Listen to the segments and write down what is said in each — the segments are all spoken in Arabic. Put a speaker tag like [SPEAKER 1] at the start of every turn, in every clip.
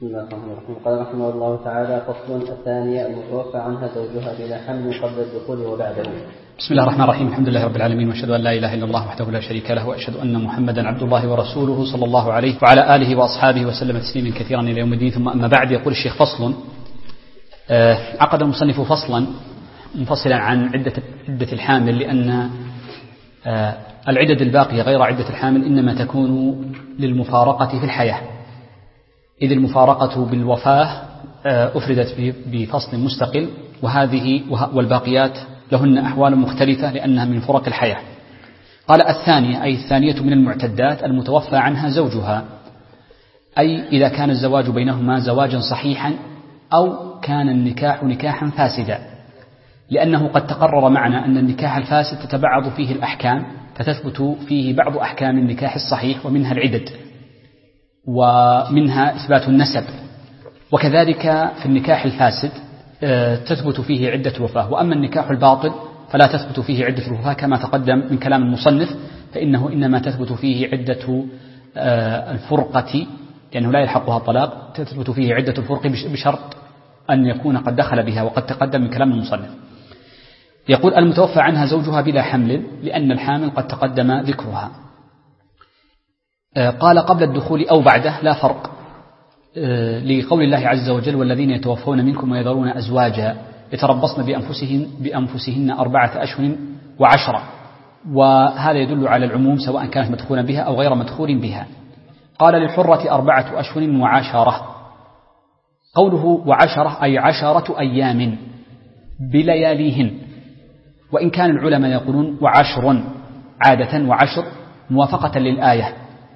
[SPEAKER 1] بسم الله الرحمن الرحيم. قال رحمه الله تعالى: فصل. الثانية المتوفى عنها زوجها بلا حمل قبل الدخول وبعده.
[SPEAKER 2] بسم الله الرحمن الرحيم. الحمد لله رب العالمين، واشهد ان لا اله الا الله وحده لا شريك له، واشهد ان محمدا عبد الله ورسوله صلى الله عليه وعلى اله واصحابه وسلم تسليما كثيرا الى يوم الدين. ثم اما بعد، يقول الشيخ: فصل. عقد المصنف فصلا منفصلا عن عدة الحامل، لأن العدد الباقية غير عدة الحامل إنما تكون للمفارقة في الحياة، إذ المفارقة بالوفاة أفردت بفصل مستقل، وهذه والباقيات لهن أحوال مختلفة لأنها من فرق الحياة. قال: الثانية أي الثانية من المعتدات المتوفى عنها زوجها، أي إذا كان الزواج بينهما زواجا صحيحا أو كان النكاح نكاحا فاسدا، لأنه قد تقرر معنا أن النكاح الفاسد تتبعض فيه الأحكام، فتثبت فيه بعض أحكام النكاح الصحيح، ومنها العدد ومنها إثبات النسب، وكذلك في النكاح الفاسد تثبت فيه عدة الوفاة. وأما النكاح الباطل فلا تثبت فيه عدة الوفاة كما تقدم من كلام المصنف، فإنه إنما تثبت فيه عدة الفرقة، لأنه لا يلحقها الطلاق، تثبت فيه عدة الفرق بشرط أن يكون قد دخل بها، وقد تقدم من كلام المصنف. يقول: المتوفى عنها زوجها بلا حمل، لأن الحامل قد تقدم ذكرها. قال: قبل الدخول أو بعده لا فرق، لقول الله عز وجل: والذين يتوفون منكم ويذرون أزواجا يتربصن بأنفسهن 4 أشهر و10، وهذا يدل على العموم سواء كانت مدخولا بها أو غير مدخول بها. قال: للحرة 4 أشهر و10. قوله و10 أي 10 أيام بلياليهن، وإن كان العلماء يقولون و10 عادة، و10 موافقة للآية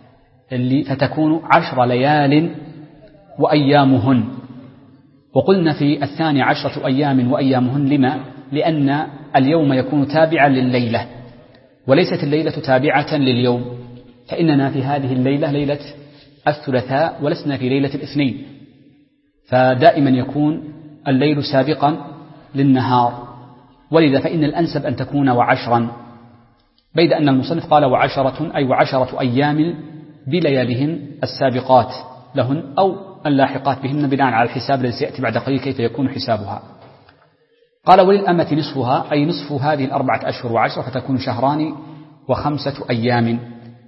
[SPEAKER 2] فتكون 10 ليال وأيامهن. وقلنا في الثاني 10 أيام وأيامهن، لما؟ لأن اليوم يكون تابعا لليلة، وليست الليلة تابعة لليوم، فإننا في هذه الليلة ليلة الثلاثاء ولسنا في ليلة الاثنين، فدائما يكون الليل سابقا للنهار، ولذا فإن الأنسب أن تكون و10، بيد أن المصنف قال و10 أي و10 أيام بلياليهن السابقات لهن أو اللاحقات بهن، بناء على الحساب الذي سيأتي بعد قليل كيف يكون حسابها. قال: وللأمة نصفها أي نصف هذه 4 أشهر و10، فتكون 2 شهران و5 أيام،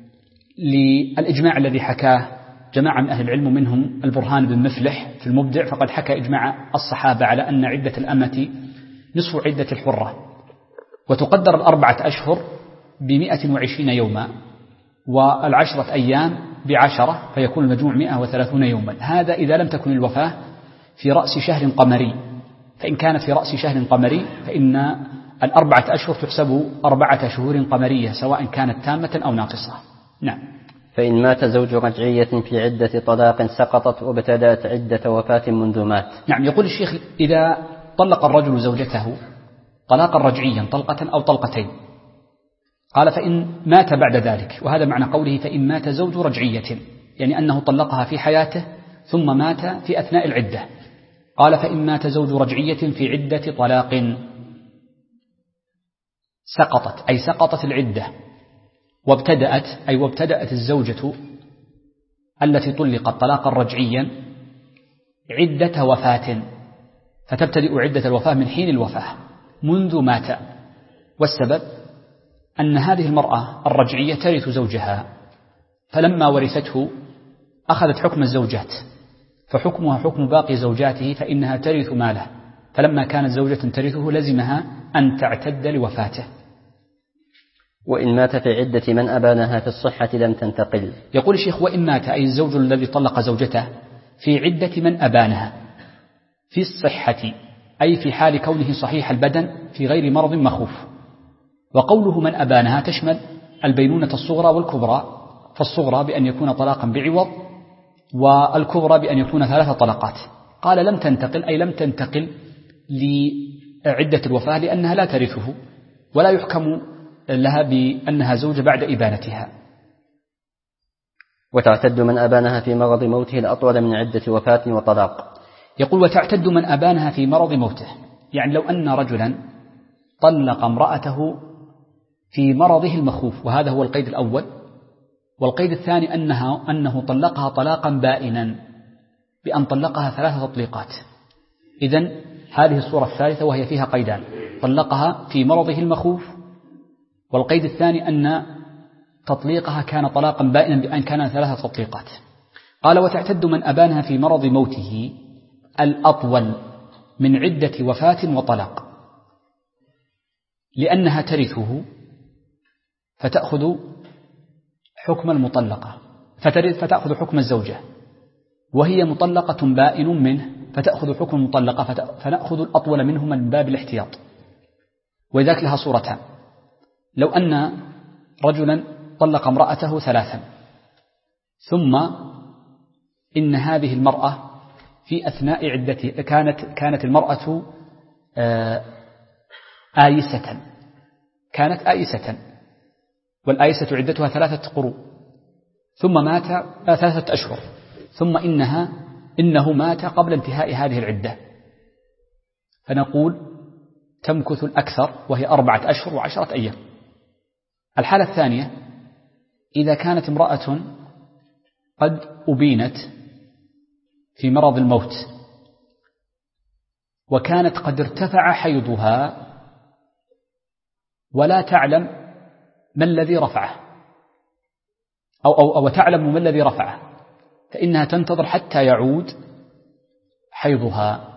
[SPEAKER 2] للإجماع الذي حكاه جماعة من أهل العلم، منهم البرهان بن مفلح في المبدع، فقد حكى إجماع الصحابة على أن عدة الأمة نصف عدة الحرة، وتقدر 4 أشهر ب120 يوما، و10 أيام ب10، فيكون المجموع 130 يوما. هذا إذا لم تكن الوفاة في رأس شهر قمري، فإن كانت في رأس شهر قمري فإن 4 أشهر تحسب 4 شهور قمرية، سواء كانت تامة أو ناقصة. نعم.
[SPEAKER 1] فإن مات زوج رجعية في عدة طلاق سقطت وابتدأت عدة وفاة منذ مات.
[SPEAKER 2] نعم. يقول الشيخ: إذا طلق الرجل زوجته طلاقا رجعيا، طلقة أو طلقتين، قال: فإن مات بعد ذلك، وهذا معنى قوله فإن مات زوج رجعية، يعني أنه طلقها في حياته ثم مات في أثناء العدة. قال: فإن مات زوج رجعية في عدة طلاق سقطت أي سقطت العدة، وابتدأت الزوجة التي طلقت طلاقا رجعيا عدة وفاة، فتبتدئ عدة الوفاة من حين الوفاة منذ مات. والسبب أن هذه المرأة الرجعية ترث زوجها، فلما ورثته أخذت حكم الزوجات، فحكمها حكم باقي زوجاته، فإنها ترث ماله، فلما كانت زوجة ترثه لزمها أن تعتد لوفاته.
[SPEAKER 1] وإن مات في عدة من أبانها في الصحة لم تنتقل.
[SPEAKER 2] يقول الشيخ: وإن مات أي الزوج الذي طلق زوجته في عدة من أبانها في الصحة، أي في حال كونه صحيح البدن في غير مرض مخوف. وقوله من أبانها تشمل البينونة الصغرى والكبرى، فالصغرى بأن يكون طلاقا بعوض، والكبرى بأن يكون 3 طلقات. قال: لم تنتقل أي لم تنتقل لعدة الوفاة، لأنها لا ترثه ولا يحكم لها بأنها زوجة بعد إبانتها.
[SPEAKER 1] وتعتد من أبانها في مرض موته الأطول من عدة وفاة وطلاق.
[SPEAKER 2] يقول: وتعتد من أبانها في مرض موته، يعني لو أن رجلا طلق امرأته في مرضه المخوف، وهذا هو القيد الأول، والقيد الثاني أنه طلقها طلاقا بائنا، بأن طلقها 3 تطليقات. إذن هذه الصورة الثالثة وهي فيها قيدان: طلقها في مرضه المخوف، والقيد الثاني أن تطليقها كان طلاقا بائنا بأن كان 3 تطليقات. قال: وتعتد من أبانها في مرض موته الأطول من عدة وفاة وطلاق، لأنها ترثه فتأخذ حكم المطلقة، فتأخذ حكم الزوجة، وهي مطلقة بائن منه فتأخذ حكم المطلقة، فنأخذ الأطول منهما من باب الاحتياط. وذاك لها صورتان: لو أن رجلا طلق امرأته 3 ثم إن هذه المرأة في أثناء عدتها كانت المرأة آيسة، والآيسة عدتها 3 قروء، ثم مات 3 أشهر، ثم إنه مات قبل انتهاء هذه العدة، فنقول تمكث الأكثر وهي 4 أشهر و10 أيام. الحالة الثانية: إذا كانت امرأة قد أبينت في مرض الموت وكانت قد ارتفع حيضها ولا تعلم ما الذي رفعه، أو تعلم ما الذي رفعه، فإنها تنتظر حتى يعود حيضها،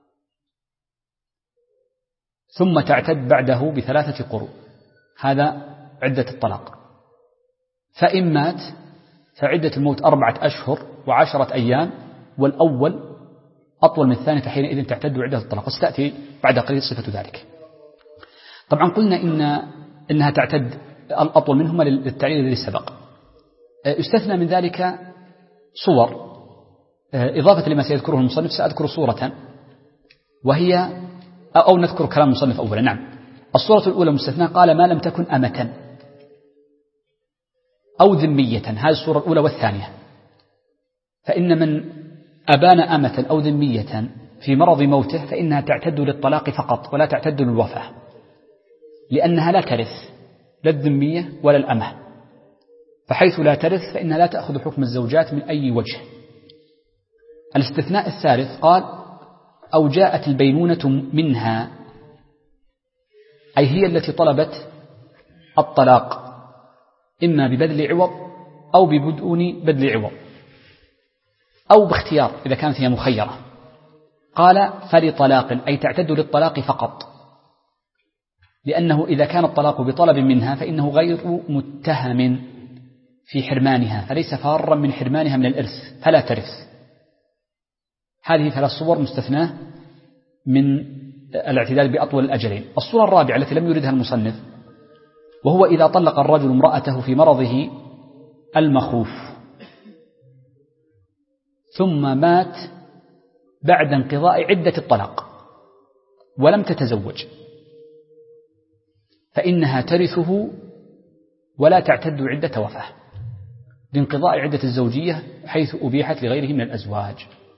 [SPEAKER 2] ثم تعتد بعده ب3 قروء. هذا عدة الطلاق. فإن مات فعدة الموت 4 أشهر و10 أيام، والأول أطول من الثاني، فحينئذ تعتد عدة الطلاق، وستأتي بعد قليل صفة ذلك. طبعا قلنا إنها تعتد الأطول منهما للتعليل الذي سبق. يستثنى من ذلك صور، إضافة لما سيذكره المصنف سأذكر صورة، وهي أو نذكر كلام المصنف أولا. نعم، الصورة الأولى مستثنى، قال: ما لم تكن أمة أو ذمية. هذه الصورة الأولى والثانية. فإن من أبان أمة أو ذمية في مرض موته فإنها تعتد للطلاق فقط ولا تعتد للوفاة، لأنها لا ترث لا الذمية ولا الأمة، فحيث لا ترث فإنها لا تأخذ حكم الزوجات من أي وجه. الاستثناء الثالث قال: أو جاءت البينونة منها، أي هي التي طلبت الطلاق إما ببذل عوض أو بدون بذل عوض أو باختيار إذا كانت هي مخيرة. قال: فلطلاق، أي تعتد للطلاق فقط، لأنه إذا كان الطلاق بطلب منها فإنه غير متهم في حرمانها، فليس فارا من حرمانها من الإرث فلا ترث. هذه 3 صور مستثناة من الاعتداد بأطول الأجلين. الصورة الرابعة التي لم يردها المصنف، وهو إذا طلق الرجل امرأته في مرضه المخوف ثم مات بعد انقضاء عدة الطلاق ولم تتزوج، فإنها ترثه ولا تعتد عدة وفاة لانقضاء عدة الزوجية حيث أبيحت لغيره من الأزواج.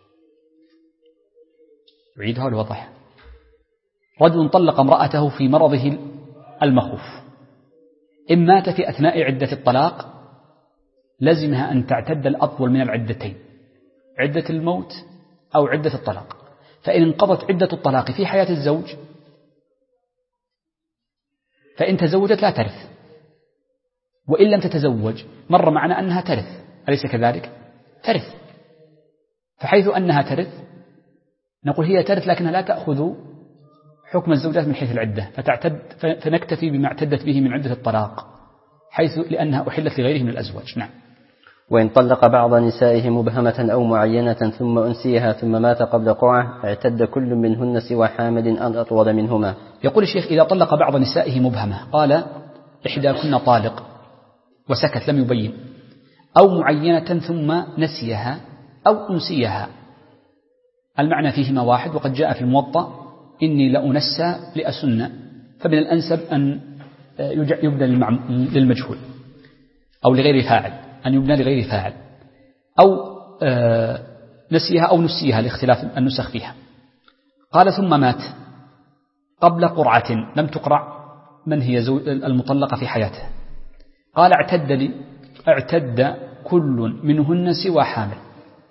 [SPEAKER 2] أعيدها لوضح: رجل طلق امرأته في مرضه المخوف، إن مات في أثناء عدة الطلاق لزمها أن تعتد الأطول من العدتين، عدة الموت أو عدة الطلاق. فإن انقضت عدة الطلاق في حياة الزوج فإن تزوجت لا ترث، وإن لم تتزوج مر معنا أنها ترث، أليس كذلك؟ ترث. فحيث أنها ترث نقول هي ترث لكنها لا تأخذ حكم الزوجات من حيث العدة، فنكتفي بما اعتدت به من عدة الطلاق حيث لأنها أحلت لغيره من الأزواج. نعم.
[SPEAKER 1] وإن طلق بعض نسائه مبهمة أو معينة ثم أنسيها ثم مات قبل قرعة اعتد كل منهن سوى حامل أن أطول منهما.
[SPEAKER 2] يقول الشيخ: إذا طلق بعض نسائه مبهمة، قال: إحداكن طالق وسكت لم يبين، أو معينة ثم نسيها أو أنسيها، المعنى فيهما واحد، وقد جاء في الموطأ: إني لأنسى لأسن، فمن الأنسب أن يبنى للمجهول أو لغير فاعل، أن يبنى لغير فاعل، أو نسيها أو نسيها لاختلاف النسخ فيها. قال: ثم مات قبل قرعة، لم تقرع من هي المطلقة في حياته. قال: اعتد كل منهن سوى حامل،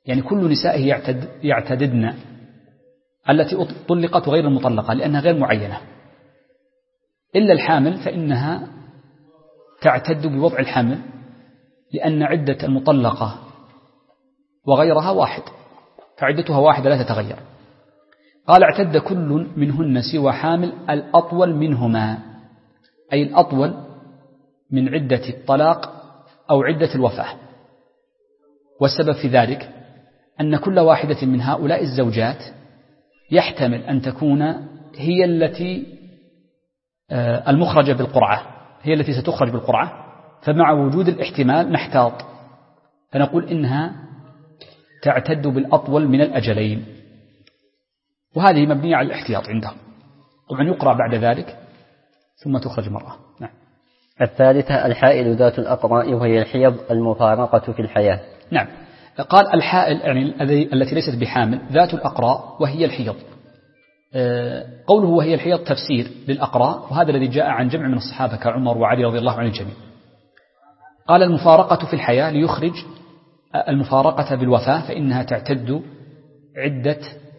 [SPEAKER 2] يعني كل نسائه يعتددن التي طلقت وغير المطلقة لأنها غير معينة، إلا الحامل فإنها تعتد بوضع الحمل، لأن عدة المطلقة وغيرها واحد، فعدتها واحدة لا تتغير. قال اعتد كل منهن سوى حامل الأطول منهما، أي الأطول من عدة الطلاق أو عدة الوفاة. والسبب في ذلك أن كل واحدة من هؤلاء الزوجات يحتمل أن تكون هي التي المخرجة بالقرعة، هي التي ستخرج بالقرعة، فمع وجود الاحتمال نحتاط فنقول إنها تعتد بالأطول من الأجلين، وهذه مبنية على الاحتياط عندهم. طبعا يقرأ بعد ذلك ثم تخرج مرة. نعم.
[SPEAKER 1] الثالثة الحائل ذات الأقراء وهي الحيض المفارقة في الحياة.
[SPEAKER 2] نعم. قال الحائل يعني التي ليست بحامل ذات الأقراء وهي الحيض. قوله وهي الحيض تفسير للأقراء، وهذا الذي جاء عن جمع من الصحابة كعمر وعلي رضي الله عن الجميع. قال المفارقة في الحياة ليخرج المفارقة بالوفاة، فإنها تعتد عدة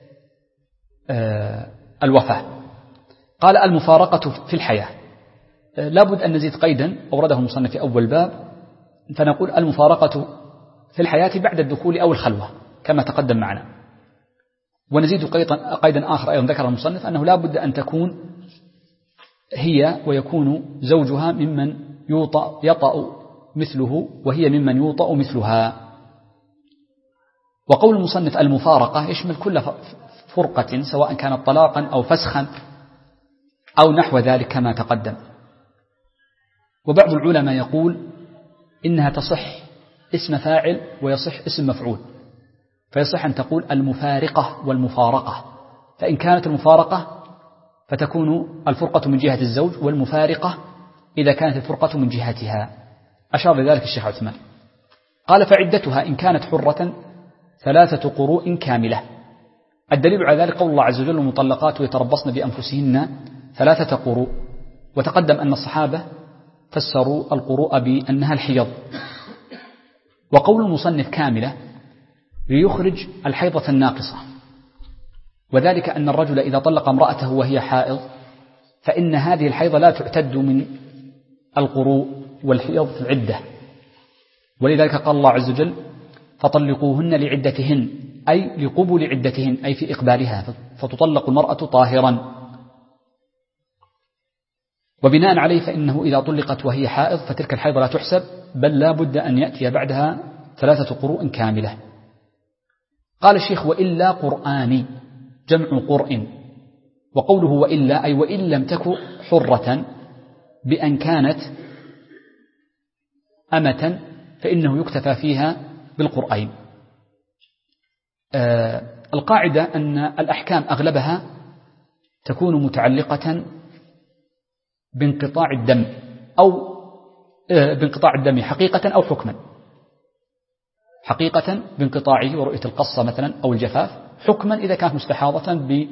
[SPEAKER 2] الوفاة. قال المفارقة في الحياة لابد أن نزيد قيدا أورده المصنف في أول باب، فنقول المفارقة في الحياة بعد الدخول أو الخلوة كما تقدم معنا. ونزيد قيدا آخر أيضا ذكر المصنف أنه لابد أن تكون هي ويكون زوجها ممن يطأ مثله وهي ممن يوطأ مثلها. وقول المصنف المفارقة يشمل كل فرقة سواء كانت طلاقا أو فسخا أو نحو ذلك كما تقدم. وبعض العلماء يقول إنها تصح اسم فاعل ويصح اسم مفعول، فيصح أن تقول المفارقة والمفارقة، فإن كانت المفارقة فتكون الفرقة من جهة الزوج، والمفارقة إذا كانت الفرقة من جهتها. أشار لذلك الشيخ عثمان. قال فعدتها إن كانت حرة 3 قروء كاملة. الدليل على ذلك قول الله عز وجل المطلقات يتربصن بأنفسهن 3 قروء، وتقدم أن الصحابة فسروا القروء بأنها الحيض. وقول المصنف كاملة ليخرج الحيضة الناقصة، وذلك أن الرجل إذا طلق امرأته وهي حائض فإن هذه الحيضة لا تعتد من القروء والحيض في العدة، ولذلك قال الله عز وجل فطلقوهن لعدتهن أي لقبول عدتهن أي في إقبالها، فتطلق المرأة طاهرا. وبناء عليه فإنه إذا طلقت وهي حائض فتلك الحيضة لا تحسب، بل لا بد أن يأتي بعدها 3 قروء كاملة. قال الشيخ وإلا قرآني جمع قرء، وقوله وإلا أي وإن لم تكن حرة بأن كانت أمة فإنه يكتفى فيها بالقرآن. القاعدة أن الأحكام أغلبها تكون متعلقة بانقطاع الدم أو بانقطاع الدم حقيقة أو حكما. حقيقة بانقطاعه ورؤية القصة مثلا أو الجفاف، حكما إذا كانت مستحاضة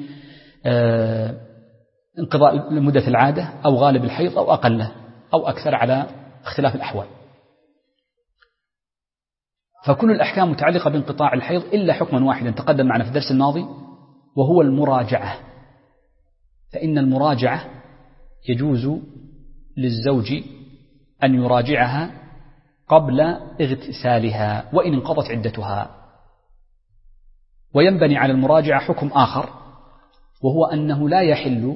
[SPEAKER 2] بانقضاء مدة العادة أو غالب الحيض أو أقله أو أكثر على اختلاف الأحوال. فكل الأحكام متعلقة بانقطاع الحيض إلا حكما واحدا تقدم معنا في الدرس الماضي وهو المراجعة، فإن المراجعة يجوز للزوج أن يراجعها قبل اغتسالها وإن انقضت عدتها. وينبني على المراجعة حكم آخر، وهو أنه لا يحل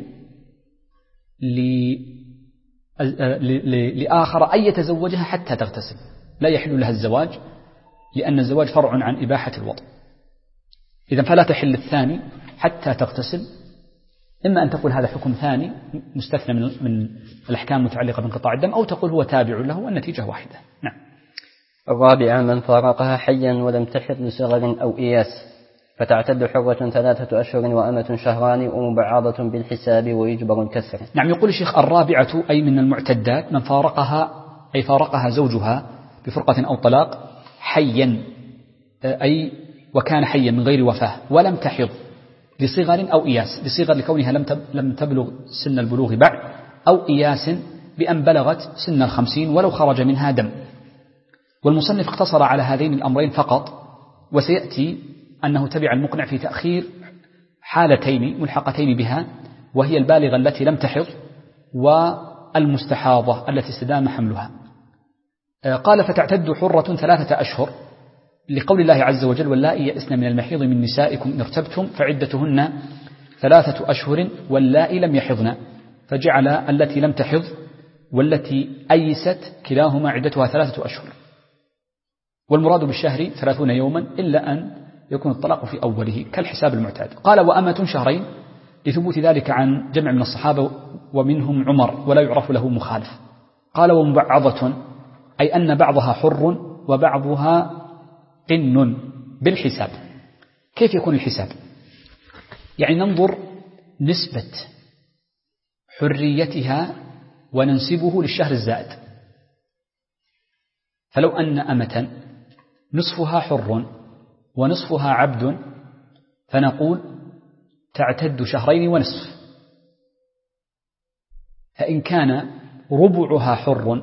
[SPEAKER 2] لآخر أن يتزوجها حتى تغتسل، لا يحل لها الزواج، لأن الزواج فرع عن إباحة الوطء. إذن فلا تحل الثاني حتى تغتسل. إما أن تقول هذا حكم ثاني مستثنى من الأحكام المتعلقة بانقطاع الدم، أو تقول هو تابع له والنتيجة واحدة. نعم.
[SPEAKER 1] الرابعة من فارقها حيا ولم تحض لصغر أو إياس فتعتد حرة 3 أشهر وأمة شهران ومبعضة بالحساب ويجبر الكسر.
[SPEAKER 2] نعم. يقول الشيخ الرابعة أي من المعتدات من فارقها أي فارقها زوجها بفرقة أو طلاق حيا أي وكان حيا من غير وفاة ولم تحض لصغر أو إياس، لصغر لكونها لم تبلغ سن البلوغ بعد، أو إياس بأن بلغت سن 50 ولو خرج منها دم. والمصنف اقتصر على هذين الأمرين فقط وسيأتي أنه تبع المقنع في تأخير حالتين ملحقتين بها، وهي البالغة التي لم تحض والمستحاضة التي استدام حملها. قال فتعتد حرة 3 أشهر لقول الله عز وجل واللائي يئسن من المحيض من نسائكم إن ارتبتم فعدتهن 3 أشهر واللائي لم يحضن، فجعل التي لم تحض والتي أيست كلاهما عدتها 3 أشهر، والمراد بالشهر 30 يوما إلا أن يكون الطلاق في أوله كالحساب المعتاد. قال وأمة شهرين لثبوت ذلك عن جمع من الصحابة ومنهم عمر ولا يعرف له مخالف. قال ومبعضة أي أن بعضها حر وبعضها قن بالحساب. كيف يكون الحساب؟ يعني ننظر نسبة حريتها وننسبه للشهر الزائد. فلو أن أمة نصفها حر ونصفها عبد فنقول تعتد 2 ونصف. فإن كان ربعها حر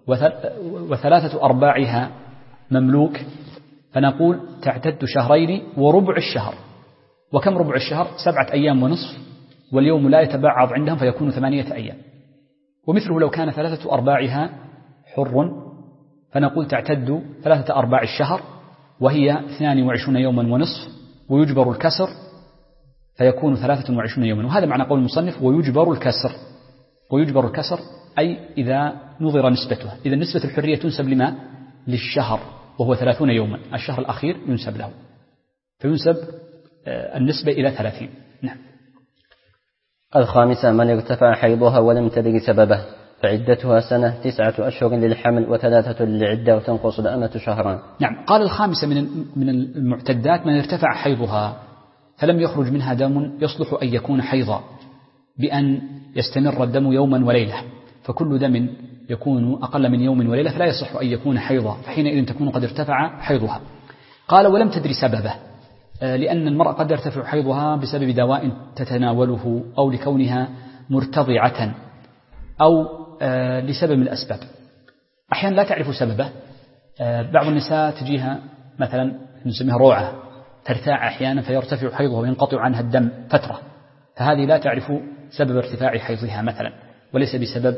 [SPEAKER 2] و3/4 مملوك فنقول تعتد 2 وربع الشهر. وكم ربع الشهر؟ 7 أيام ونصف، واليوم لا يتبعض عندهم فيكون 8 أيام. ومثله لو كان 3/4 حر فنقول تعتد 3/4 الشهر وهي 22 يوما ونصف، ويجبر الكسر فيكون 23 يوما. وهذا معنى قول المصنف ويجبر الكسر. ويجبر الكسر أي إذا نظر نسبته. إذا نسبة الحرية تنسب لما؟ للشهر وهو 30 يوما، الشهر الأخير ينسب له، فينسب النسبة إلى 30. نعم.
[SPEAKER 1] 5 من ارتفع حيضها ولم تدر سببه فعدتها سنة 9 أشهر للحمل و3 للعدة وتنقص الأمة 2 شهران.
[SPEAKER 2] نعم. قال 5 من المعتدات من ارتفع حيضها فلم يخرج منها دم يصلح أن يكون حيضا بأن يستمر الدم يوما وليلة، فكل دم يكون أقل من يوم وليلة فلا يصح أن يكون حيضا، فحينئذ تكون قد ارتفع حيضها. قال ولم تدري سببه، لأن المرأة قد يرتفع حيضها بسبب دواء تتناوله أو لكونها مرتضعة أو لسبب من الأسباب. أحيانا لا تعرف سببه. بعض النساء تجيها مثلا نسميها روعة، ترتاع أحيانا فيرتفع حيضها وينقطع عنها الدم فترة، فهذه لا تعرف سبب ارتفاع حيضها مثلا، وليس بسبب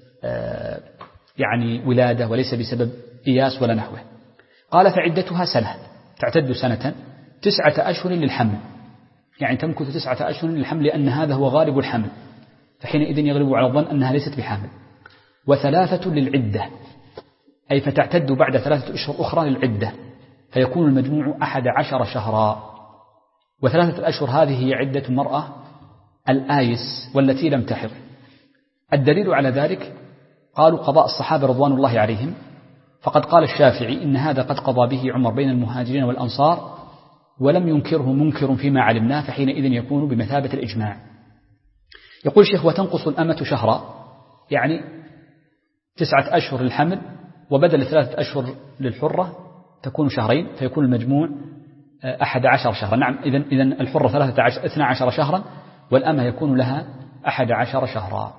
[SPEAKER 2] يعني ولادة، وليس بسبب إياس ولا نحوه. قال فعدتها سنة، تعتد سنة 9 أشهر للحمل، يعني تمكث 9 أشهر للحمل لأن هذا هو غالب الحمل، فحينئذ يغلب على الظن أنها ليست بحامل. و3 للعدة، أي فتعتد بعد 3 أشهر أخرى للعدة، فيكون المجموع 11 شهرا. و3 الأشهر هذه هي عدة المرأة الآيس والتي لم تحض. الدليل على ذلك قالوا قضاء الصحابة رضوان الله عليهم، فقد قال الشافعي إن هذا قد قضى به عمر بين المهاجرين والأنصار ولم ينكره منكر فيما علمناه، فحينئذ يكون بمثابة الإجماع. يقول الشيخ وتنقص الأمة 2 شهرا، يعني 9 أشهر للحمل وبدل 3 أشهر للحرة تكون 2 شهرين، فيكون المجموع 11 شهرا. نعم، إذن الحرة 12 شهرا والأمة يكون لها 11 شهرا.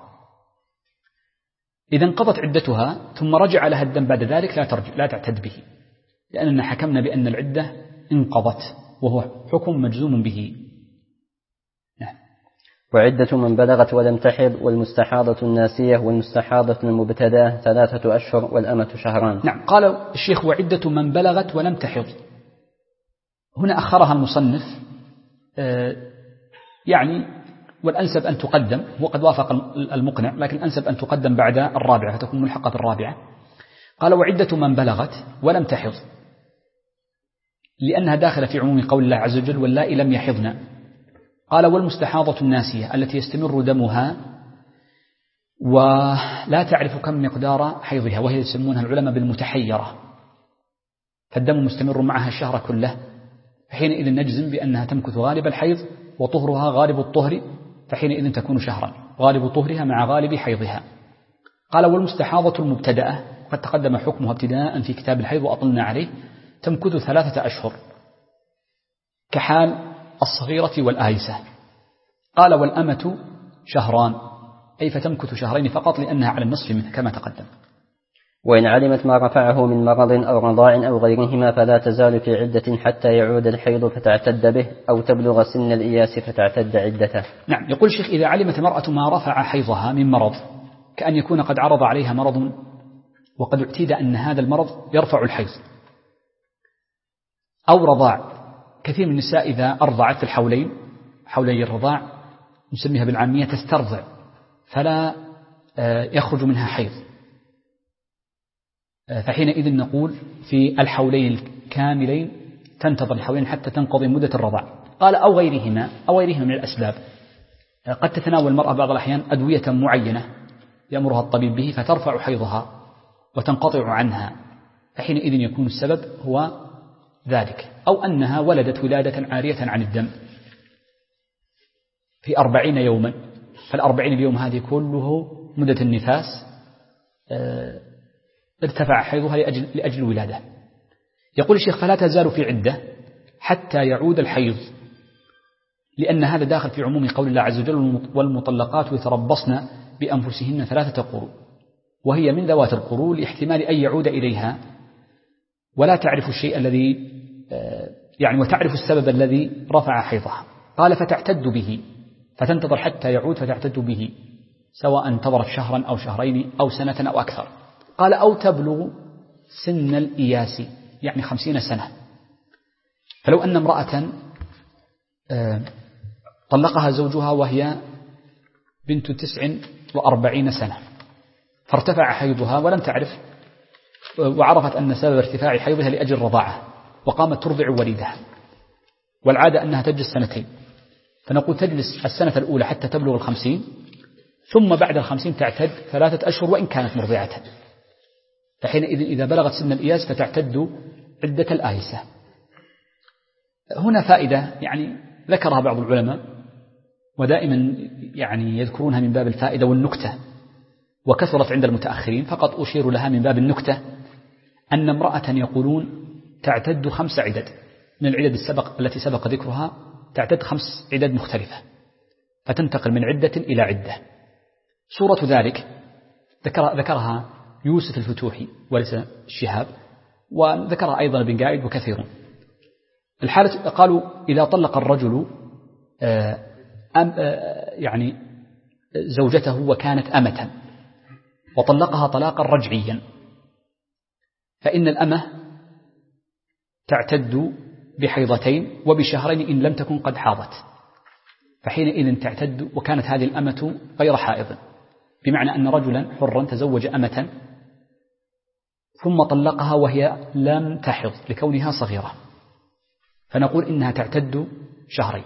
[SPEAKER 2] إذا انقضت عدتها ثم رجع لها الدم بعد ذلك لا تعتد به، لأننا حكمنا بأن العدة انقضت وهو حكم مجزوم به. نعم.
[SPEAKER 1] وعدة من بلغت ولم تحض والمستحاضة الناسية والمستحاضة المبتداة 3 أشهر والأمة 2 شهران.
[SPEAKER 2] نعم. قال الشيخ وعدة من بلغت ولم تحض، هنا أخرها المصنف، يعني والأنسب أن تقدم، وقد وافق المقنع، لكن الأنسب أن تقدم بعد 4 فتكون ملحقة ب4. قال وعدة من بلغت ولم تحض، لأنها داخلة في عموم قول الله عز وجل واللائي لم يحضن. قال والمستحاضة الناسية التي يستمر دمها ولا تعرف كم مقدار حيضها، وهي يسمونها العلماء بالمتحيرة، فالدم مستمر معها الشهر كله، فحينئذ نجزم بأنها تمكث غالب الحيض وطهرها غالب الطهر، فحينئذ تكون شهرا، غالب طهرها مع غالب حيضها. قال والمستحاضة المبتدأة قد تقدم حكمها ابتداء في كتاب الحيض وأطلنا عليه، تمكث 3 أشهر كحال الصغيرة والآيسة. قال والأمة 2 شهران، أي فتمكث 2 شهرين فقط لأنها على النصف منه كما تقدم.
[SPEAKER 1] وإن علمت ما رفعه من مرض أو رضاع أو غيرهما فلا تزال في عدة حتى يعود الحيض فتعتد به أو تبلغ سن الإياس فتعتد عدته.
[SPEAKER 2] نعم. يقول الشيخ: إذا علمت المرأة ما رفع حيضها من مرض، كأن يكون قد عرض عليها مرض وقد اعتيد أن هذا المرض يرفع الحيض، أو رضاع. كثير من النساء إذا أرضعت في الحولين، حولي الرضاع نسميها بالعامية تسترضع، فلا يخرج منها حيض، فحينئذ نقول في الحولين الكاملين تنتظر الحولين حتى تنقضي مدة الرضاع. قال: أو غيرهما من الأسباب. قد تتناول المرأة بعض الأحيان أدوية معينة يأمرها الطبيب به فترفع حيضها وتنقطع عنها، فحينئذ يكون السبب هو ذلك. أو أنها ولدت ولادة عارية عن الدم في 40 يوما، ف40 اليوم هذه كله مدة النفاس ارتفع حيضها لأجل الولادة. يقول الشيخ: فلا تزال في عدة حتى يعود الحيض، لأن هذا داخل في عموم قول الله عز وجل: والمطلقات يتربصن بأنفسهن 3 قروء، وهي من ذوات القروء لاحتمال أن يعود إليها ولا تعرف الشيء الذي وتعرف السبب الذي رفع حيضها. قال: فتعتد به، فتنتظر حتى يعود فتعتد به، سواء انتظرت شهرا أو شهرين أو سنة أو أكثر. قال: أو تبلغ سن الإياس، 50 سنة. فلو أن امرأة طلقها زوجها وهي بنت 49 سنة، فارتفع حيضها ولم تعرف، وعرفت أن سبب ارتفاع حيضها لأجل الرضاعة، وقامت ترضع وليدها، والعادة أنها تجلس 2 سنين، فنقول تجلس السنة الأولى حتى تبلغ 50، ثم بعد 50 تعتد 3 أشهر وإن كانت مرضعة، فحينئذ إذا بلغت سن الإياس فتعتد عدة الآيسة. هنا فائدة ذكرها بعض العلماء، ودائما يذكرونها من باب الفائدة والنكتة، وكثرت عند المتأخرين، فقط أشير لها من باب النكتة، أن امرأة يقولون تعتد 5 عدد من العدد التي سبق ذكرها، تعتد 5 عدد مختلفة، فتنتقل من عدة إلى عدة. صورة ذلك ذكرها يوسف الفتوحي وليس الشهاب، وذكرها أيضا ابن قائد وكثيرون. الحالة قالوا: إذا طلق الرجل زوجته وكانت أمة وطلقها طلاقا رجعيا، فإن الأمة تعتد ب2 وب2 إن لم تكن قد حاضت، فحينئذ تعتد، وكانت هذه الأمة غير حائض، بمعنى أن رجلا حرا تزوج أمة ثم طلقها وهي لم تحض لكونها صغيرة، فنقول إنها تعتد 2 شهرين.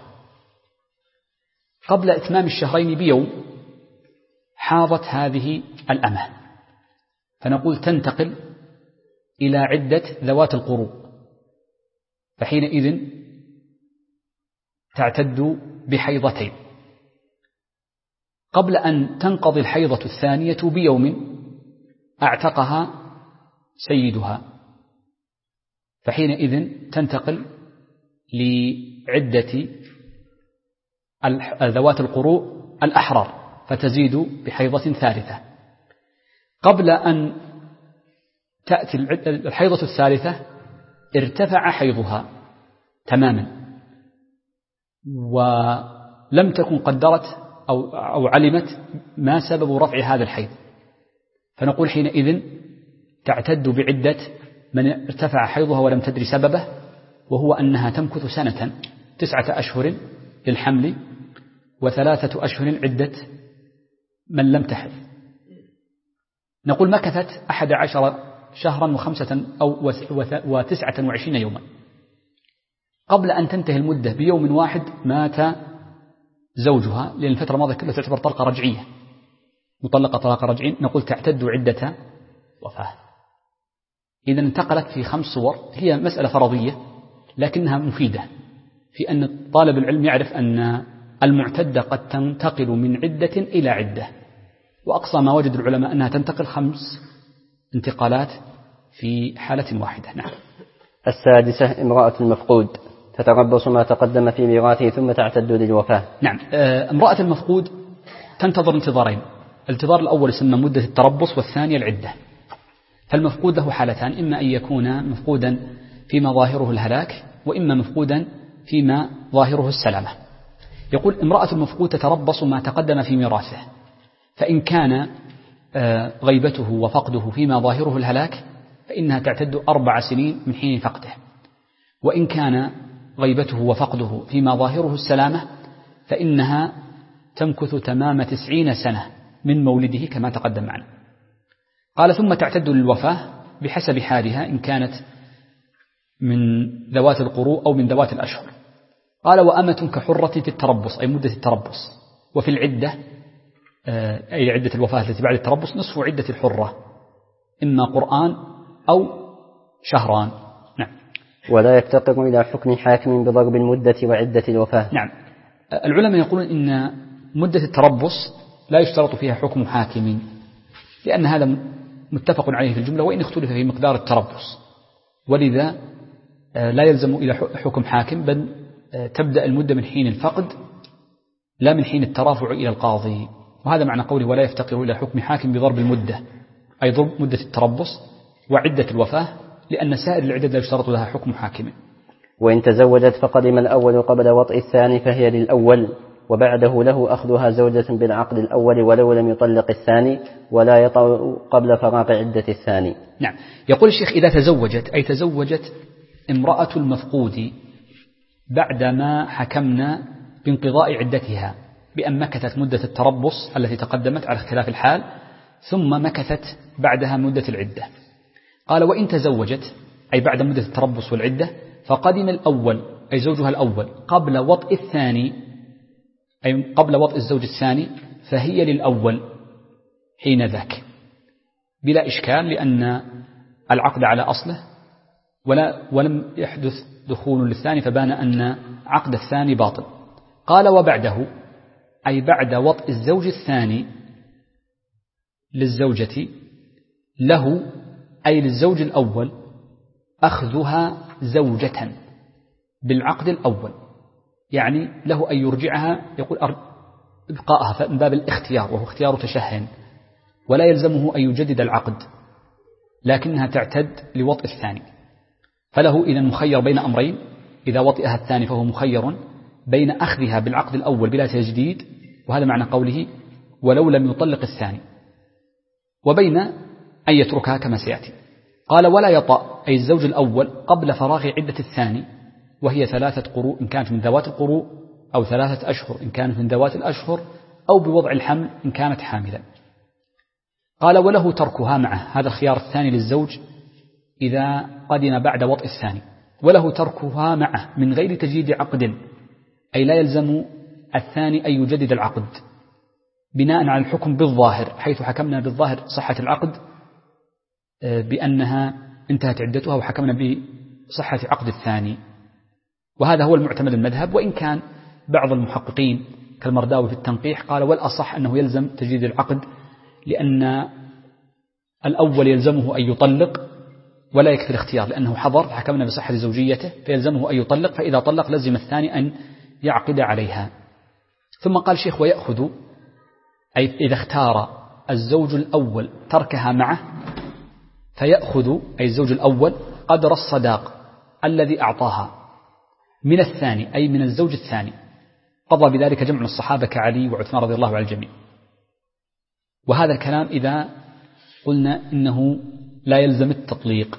[SPEAKER 2] قبل إتمام 2 شهرين بيوم حاضت هذه الأمة، فنقول تنتقل إلى عدة ذوات القروء، فحينئذ تعتد ب2 قبل أن تنقضي الحيضة الثانية بيوم أعتقها سيدها، فحينئذ تنتقل لعدة ذوات القروء الأحرار، فتزيد بحيضة 3. قبل أن تأتي الحيضة الثالثة ارتفع حيضها تماما، ولم تكن قدرت أو علمت ما سبب رفع هذا الحيض، فنقول حينئذ تعتد بعدة من ارتفع حيضها ولم تدري سببه، وهو أنها تمكث 1 سنة 9 أشهر للحمل و3 أشهر عدة من لم تحض. نقول مكثت 11 شهرا و29 يوما. قبل أن تنتهي المدة بيوم واحد مات زوجها، لأن الفترة الماضية كلها تعتبر طلقة رجعية، مطلقة طلاق رجعي، نقول تعتد عدة وفاة. إذا انتقلت في 5 صور. هي مسألة فرضية لكنها مفيدة في أن طالب العلم يعرف أن المعتدة قد تنتقل من عدة إلى عدة، وأقصى ما وجد العلماء أنها تنتقل 5 انتقالات في حالة واحدة. نعم.
[SPEAKER 1] 6. امرأة المفقود تتربص ما تقدم في ميراثه ثم تعتد للوفاة.
[SPEAKER 2] نعم. امرأة المفقود تنتظر انتظارين، الانتظار الأول يسمى مدة التربص، والثانية العدة. فالمفقود له حالتان، إما أن يكون مفقودا فيما ظاهره الهلاك، وإما مفقودا فيما ظاهره السلامة. يقول: امرأة المفقود تتربص ما تقدم في ميراثه، فإن كان غيبته وفقده فيما ظاهره الهلاك فإنها تعتد 4 سنين من حين فقده، وإن كان غيبته وفقده فيما ظاهره السلامة فإنها تمكث تمام 90 سنة من مولده كما تقدم معنا. قال: ثم تعتد للوفاة بحسب حالها إن كانت من ذوات القروء أو من ذوات الأشهر. قال: وأمة كحرة في التربص، أي مدة التربص، وفي العدة أي عدة الوفاة التي بعد التربص نصف عدة الحرة، إما قرآن أو شهران. نعم.
[SPEAKER 1] ولا يفتقر إلى حكم حاكم بضرب المدة وعدة الوفاة.
[SPEAKER 2] نعم. العلماء يقولون إن مدة التربص لا يشترط فيها حكم حاكم، لأن هذا متفق عليه في الجملة، وإن اختلف في مقدار التربص، ولذا لا يلزم إلى حكم حاكم، بل تبدأ المدة من حين الفقد لا من حين الترافع إلى القاضي. وهذا معنى قوله: ولا يفتقر إلى حكم حاكم بضرب المدة، أي ضرب مدة التربص وعدة الوفاة، لأن سائر العدد لا يشترط لها حكم حاكم.
[SPEAKER 1] وإن تزوجت فقدم الأول قبل وطئ الثاني فهي للأول، وبعده له أخذها زوجة بالعقد الأول ولو لم يطلق الثاني، ولا يطأ قبل فراغ عدة الثاني.
[SPEAKER 2] نعم. يقول الشيخ: إذا تزوجت، أي تزوجت امرأة المفقود بعدما حكمنا بانقضاء عدتها بأن مكثت مدة التربص التي تقدمت على اختلاف الحال، ثم مكثت بعدها مدة العدة. قال: وإن تزوجت، أي بعد مدة التربص والعدة، فقدم الأول، أي زوجها الأول، قبل وطئ الثاني، أي قبل وطئ الزوج الثاني، فهي للأول حين ذاك بلا إشكال، لأن العقد على أصله ولم يحدث دخول للثاني، فبان أن عقد الثاني باطل. قال: وبعده، أي بعد وطئ الزوج الثاني للزوجة له، أي للزوج الأول، أخذها زوجة بالعقد الأول، يعني له أن يرجعها، يقول إبقاءها من باب الاختيار، وهو اختيار تشهن، ولا يلزمه أن يجدد العقد، لكنها تعتد لوطئ الثاني. فله إذا مخير بين أمرين: إذا وطئها الثاني فهو مخير بين أخذها بالعقد الأول بلا تجديد، وهذا معنى قوله: ولو لم يطلق الثاني، وبين أن يتركها كما سيأتي. قال: ولا يطأ، أي الزوج الأول، قبل فراغ عدة الثاني، وهي 3 قروء إن كانت من ذوات القروء، أو 3 أشهر إن كانت من ذوات الأشهر، أو بوضع الحمل إن كانت حاملا. قال: وله تركها معه، هذا الخيار الثاني للزوج إذا قدم بعد وطئ الثاني، وله تركها معه من غير تجديد عقد، أي لا يلزم الثاني أن يجدد العقد، بناء على الحكم بالظاهر، حيث حكمنا بالظاهر صحة العقد بأنها انتهت عدتها، وحكمنا بصحة عقد الثاني، وهذا هو المعتمد المذهب. وإن كان بعض المحققين كالمرداوي في التنقيح قال: والأصح أنه يلزم تجديد العقد، لأن الأول يلزمه أن يطلق ولا يكفي الاختيار، لأنه حضر حكمنا بصحة زوجيته، فيلزمه أن يطلق، فإذا طلق لزم الثاني أن يعقد عليها. ثم قال الشيخ: ويأخذ، أي إذا اختار الزوج الأول تركها معه، فيأخذ، أي الزوج الأول، قدر الصداق الذي أعطاها من الثاني، أي من الزوج الثاني. قضى بذلك جمع الصحابة كعلي وعثمان رضي الله عن الجميع. وهذا الكلام إذا قلنا إنه لا يلزم التطليق.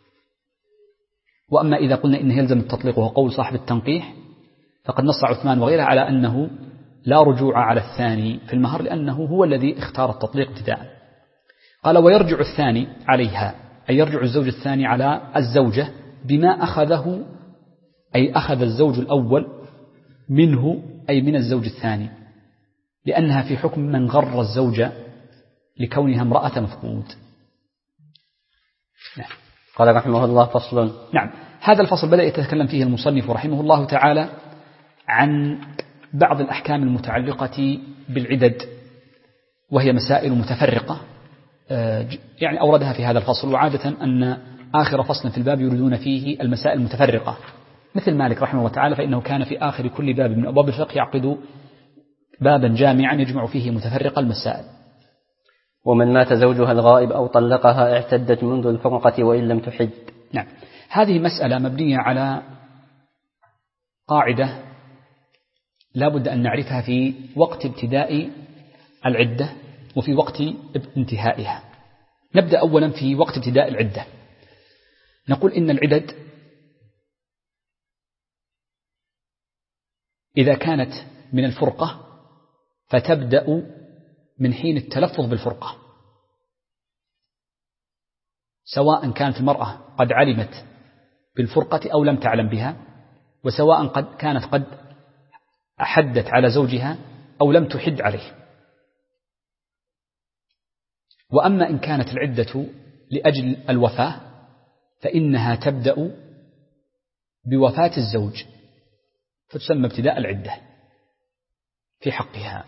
[SPEAKER 2] وأما إذا قلنا إنه يلزم التطليق، وهو قول صاحب التنقيح، فقد نص عثمان وغيره على أنه لا رجوع على الثاني في المهر، لأنه هو الذي اختار التطليق ابتداء. قال: ويرجع الثاني عليها، أي يرجع الزوج الثاني على الزوجة بما أخذه، أي أخذ الزوج الأول منه، أي من الزوج الثاني، لأنها في حكم من غر الزوجة لكونها امرأة مفقود.
[SPEAKER 1] نعم. قال رحمه الله: فصل.
[SPEAKER 2] نعم. هذا الفصل بدأ يتكلم فيه المصنف رحمه الله تعالى عن بعض الأحكام المتعلقة بالعدد، وهي مسائل متفرقة، يعني أوردها في هذا الفصل. وعادة أن آخر فصل في الباب يريدون فيه المسائل المتفرقة، مثل مالك رحمه الله تعالى، فإنه كان في آخر كل باب من أبواب الفقه يعقد بابا جامعا يجمع فيه متفرق المسائل.
[SPEAKER 1] ومن مات زوجها الغائب أو طلقها اعتدت منذ الفرقة وإن لم تحد.
[SPEAKER 2] نعم، هذه مسألة مبنية على قاعدة لا بد أن نعرفها في وقت ابتداء العدة وفي وقت انتهائها. نبدأ أولا في وقت ابتداء العدة. نقول إن العدد إذا كانت من الفرقة فتبدأ من حين التلفظ بالفرقة، سواء كانت المرأة قد علمت بالفرقة أو لم تعلم بها، وسواء كانت قد أحدت على زوجها أو لم تحد عليه. وأما إن كانت العدة لأجل الوفاة فإنها تبدأ بوفاة الزوج فتسمى ابتداء العدة في حقها.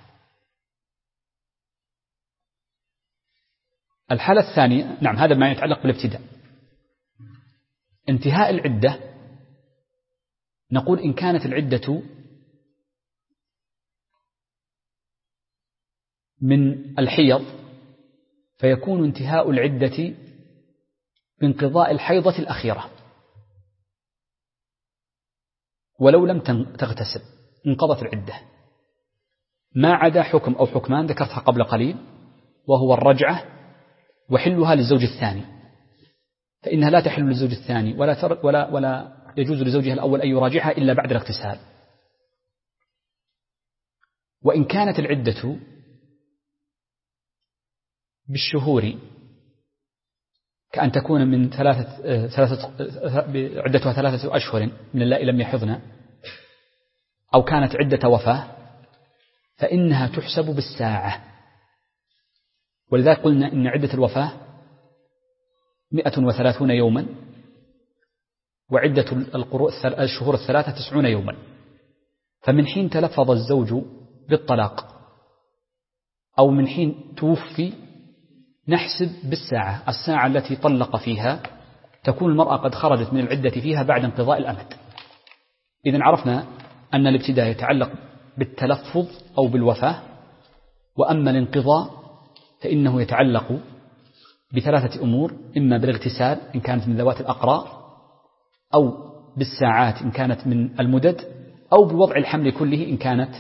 [SPEAKER 2] الحالة الثانية، نعم، هذا ما يتعلق بالابتداء. انتهاء العدة نقول إن كانت العدة من الحيض فيكون انتهاء العدة بانقضاء الحيضة الأخيرة، ولو لم تغتسل انقضت العدة، ما عدا حكم أو حكمان ذكرتها قبل قليل، وهو الرجعة وحلها للزوج الثاني، فإنها لا تحل للزوج الثاني ولا يجوز لزوجها الأول أن يراجعها إلا بعد الاغتسال. وإن كانت العدة بالشهور كأن تكون من عدتها 3 أشهر من اللائي لم يحضن، أو كانت عدة وفاة، فإنها تحسب بالساعة. ولذلك قلنا إن عدة الوفاة 130 يوما، وعدة الشهور 93 يوما. فمن حين تلفظ الزوج بالطلاق أو من حين توفي نحسب بالساعة، الساعة التي طلق فيها تكون المرأة قد خرجت من العدة فيها بعد انقضاء الأمد. إذن عرفنا أن الابتداء يتعلق بالتلفظ أو بالوفاة، وأما الانقضاء فإنه يتعلق ب3 أمور: إما بالاغتسال إن كانت من ذوات الأقراء، أو بالساعات إن كانت من المدد، أو بوضع الحمل كله إن كانت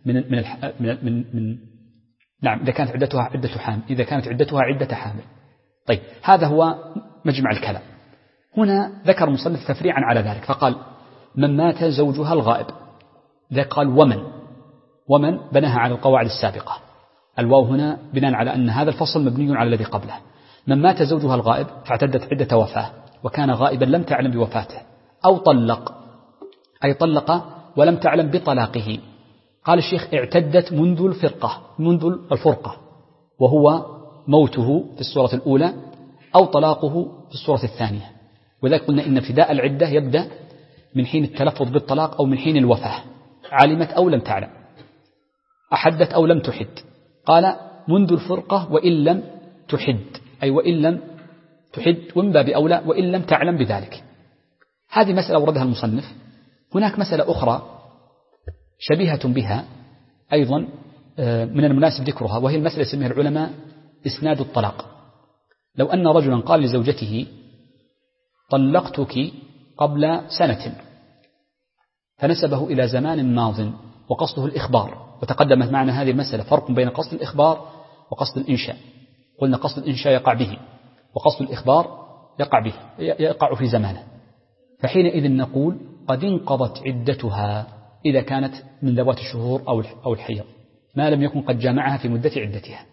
[SPEAKER 2] نعم، إذا كانت عدتها عدة حامل، إذا كانت عدتها عدة حامل. طيب، هذا هو مجمع الكلام. هنا ذكر المصنف تفريعا على ذلك فقال: من مات زوجها الغائب. ذا قال ومن بناها على القواعد السابقة. الواو هنا بناء على أن هذا الفصل مبني على الذي قبله. من مات زوجها الغائب فاعتدت عدة وفاة وكان غائبا لم تعلم بوفاته، أو طلق، أي طلق ولم تعلم بطلاقه. قال الشيخ: اعتدت منذ الفرقة، وهو موته في السورة الأولى أو طلاقه في السورة الثانية. وذلك قلنا إن ابتداء العدة يبدأ من حين التلفظ بالطلاق أو من حين الوفاة، علمت أو لم تعلم، أحدت أو لم تحد. قال: منذ الفرقة وإن لم تحد، أي وإن لم تحد، ومن باب أولى وإن لم تعلم بذلك. هذه مسألة وردها المصنف. هناك مسألة أخرى شبيهة بها أيضا من المناسب ذكرها، وهي المسألة يسميها العلماء إسناد الطلاق. لو أن رجلا قال لزوجته: طلقتك قبل سنة، فنسبه إلى زمان ماض وقصده الإخبار. وتقدمت معنا هذه المسألة فرق بين قصد الإخبار وقصد الإنشاء. قلنا قصد الإنشاء يقع به، وقصد الإخبار يقع في زمانه. فحينئذ نقول: قد انقضت عدتها إذا كانت من ذوات الشهور أو الحيض، ما لم يكن قد جامعها في مدة عدتها.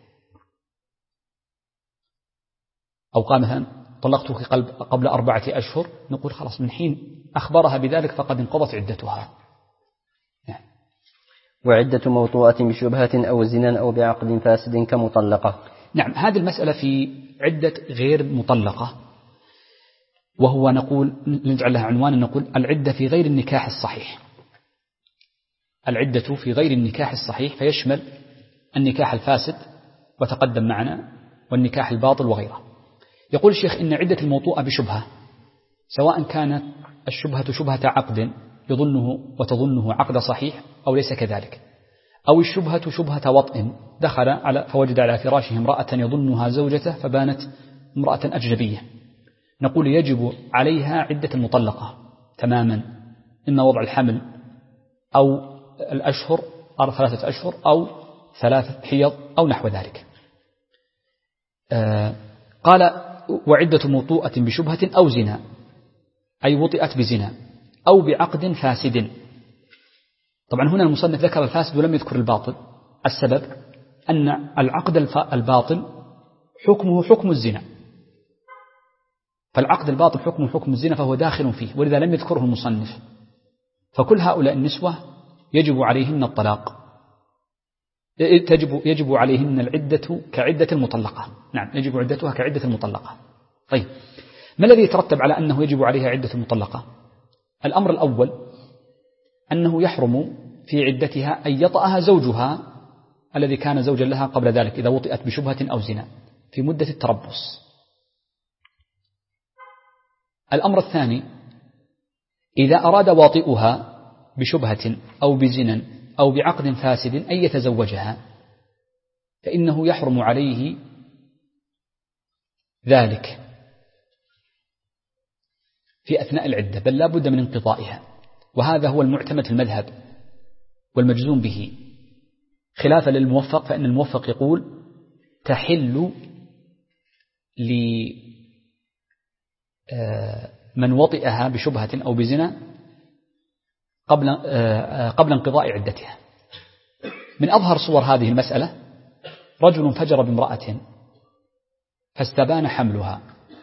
[SPEAKER 2] أو قال مثلا: طلقتك قبل 4 أشهر، نقول خلاص من حين أخبرها بذلك فقد انقضت عدتها.
[SPEAKER 1] وعدة موطوءة بشبهة أو زنا أو بعقد فاسد كمطلقة.
[SPEAKER 2] نعم، هذه المسألة في عدة غير مطلقة، وهو نقول نجعل لها عنوانا، نقول العدة في غير النكاح الصحيح. العدة في غير النكاح الصحيح فيشمل النكاح الفاسد وتقدم معنا، والنكاح الباطل وغيره. يقول الشيخ: إن عدة الموطوءة بشبهة، سواء كانت الشبهة شبهة عقد يظنه وتظنه عقد صحيح أو ليس كذلك، أو الشبهة شبهة وطئ، دخل فوجد على فراشه امرأة يظنها زوجته فبانت امرأة أجنبية، نقول يجب عليها عدة المطلقة تماما، إما وضع الحمل أو الأشهر 3 أشهر أو 3 حيض أو نحو ذلك. قال وعدة موطوءة بشبهة أو زنا، أي وطئت بزنا أو بعقد فاسد. طبعا هنا المصنف ذكر الفاسد ولم يذكر الباطل. السبب أن العقد الباطل حكمه حكم الزنا، فالعقد الباطل حكمه حكم الزنا فهو داخل فيه، ولذا لم يذكره المصنف. فكل هؤلاء النسوة يجب عليهن الطلاق، يجب عليهن العدة كعدة المطلقة. نعم، يجب عدتها كعدة المطلقة. طيب، ما الذي يترتب على أنه يجب عليها عدة المطلقة؟ الأمر الأول أنه يحرم في عدتها أن يطأها زوجها الذي كان زوجا لها قبل ذلك إذا وطئت بشبهة أو زنا في مدة التربص. الأمر الثاني، إذا أراد واطئها بشبهة أو بزنا أو بعقد فاسد أن يتزوجها فإنه يحرم عليه ذلك في أثناء العدة، بل لا بد من انقضائها، وهذا هو المعتمد في المذهب والمجزوم به، خلافا للموفق، فإن الموفق يقول تحل لمن وطئها بشبهة أو بزنا قبل انقضاء عدتها. من أظهر صور هذه المسألة رجل فجر بامرأة فاستبان حملها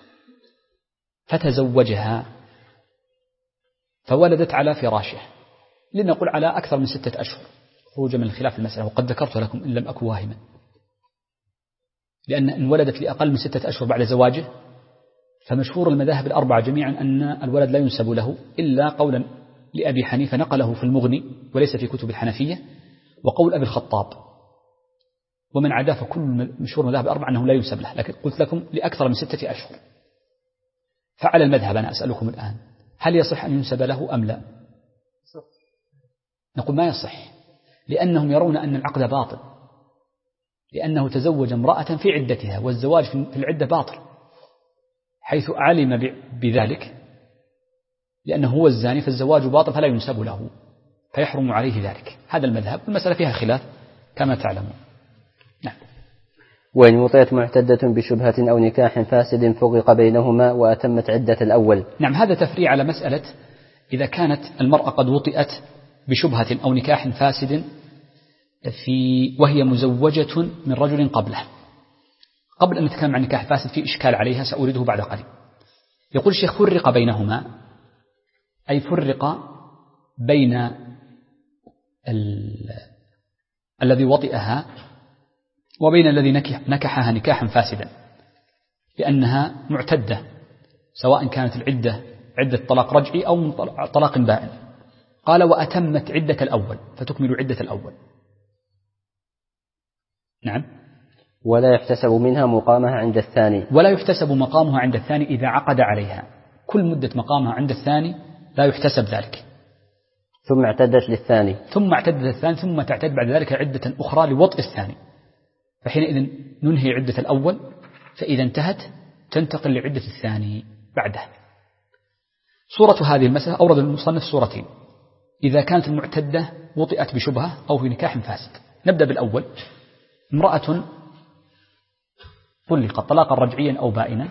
[SPEAKER 2] فتزوجها فولدت على فراشه، لنقول على أكثر من 6 أشهر، خروجا من الخلاف المسألة، وقد ذكرت لكم إن لم أكن واهما، لأن إن ولدت لأقل من 6 أشهر بعد زواجه فمشهور المذاهب الأربعة جميعا أن الولد لا ينسب له إلا قولا لأبي حنيفة نقله في المغني وليس في كتب الحنفية، وقول أبي الخطاب، ومن عدا فكل مشهور المذاهب الأربعة أنه لا ينسب له، لكن قلت لكم لأكثر من 6 أشهر. فعلى المذهب أنا أسألكم الآن، هل يصح أن ينسب له أم لا؟ نقول ما يصح، لأنهم يرون أن العقد باطل، لأنه تزوج امرأة في عدتها، والزواج في العدة باطل، حيث علم بذلك لأنه هو الزاني، فالزواج باطل فلا ينسب له، فيحرم عليه ذلك. هذا المذهب، والمسألة فيها خلاف كما تعلمون. نعم.
[SPEAKER 1] وإن وطئت معتدة بشبهة أو نكاح فاسد فرق بينهما وأتمت عدة الأول.
[SPEAKER 2] نعم، هذا تفريع على مسألة إذا كانت المرأة قد وطئت بشبهة أو نكاح فاسد وهي مزوجة من رجل قبله. قبل أن نتكلم عن نكاح فاسد في إشكال عليها سأورده بعد قليل. يقول الشيخ فرق بينهما، أي فرق بين الذي وطئها وبين الذي نكحها نكاحا فاسدا، لأنها معتدة، سواء كانت العدة عدة طلاق رجعي أو طلاق بائن. قال وأتمت عدة الأول، فتكمل عدة الأول. نعم.
[SPEAKER 1] ولا يحتسب منها مقامها عند الثاني،
[SPEAKER 2] ولا يحتسب مقامها عند الثاني إذا عقد عليها، كل مدة مقامها عند الثاني لا يحتسب ذلك.
[SPEAKER 1] ثم اعتدت للثاني،
[SPEAKER 2] ثم تعتد بعد ذلك عدة أخرى لوطء الثاني، فحينئذ ننهي عدة الأول، فإذا انتهت تنتقل لعدة الثاني بعده. صورة هذه المسألة أورد المصنف صورتين: إذا كانت المعتدة وطئت بشبهة أو في نكاح فاسد. نبدأ بالأول: امرأة طلقت طلاقا رجعيا أو بائنا،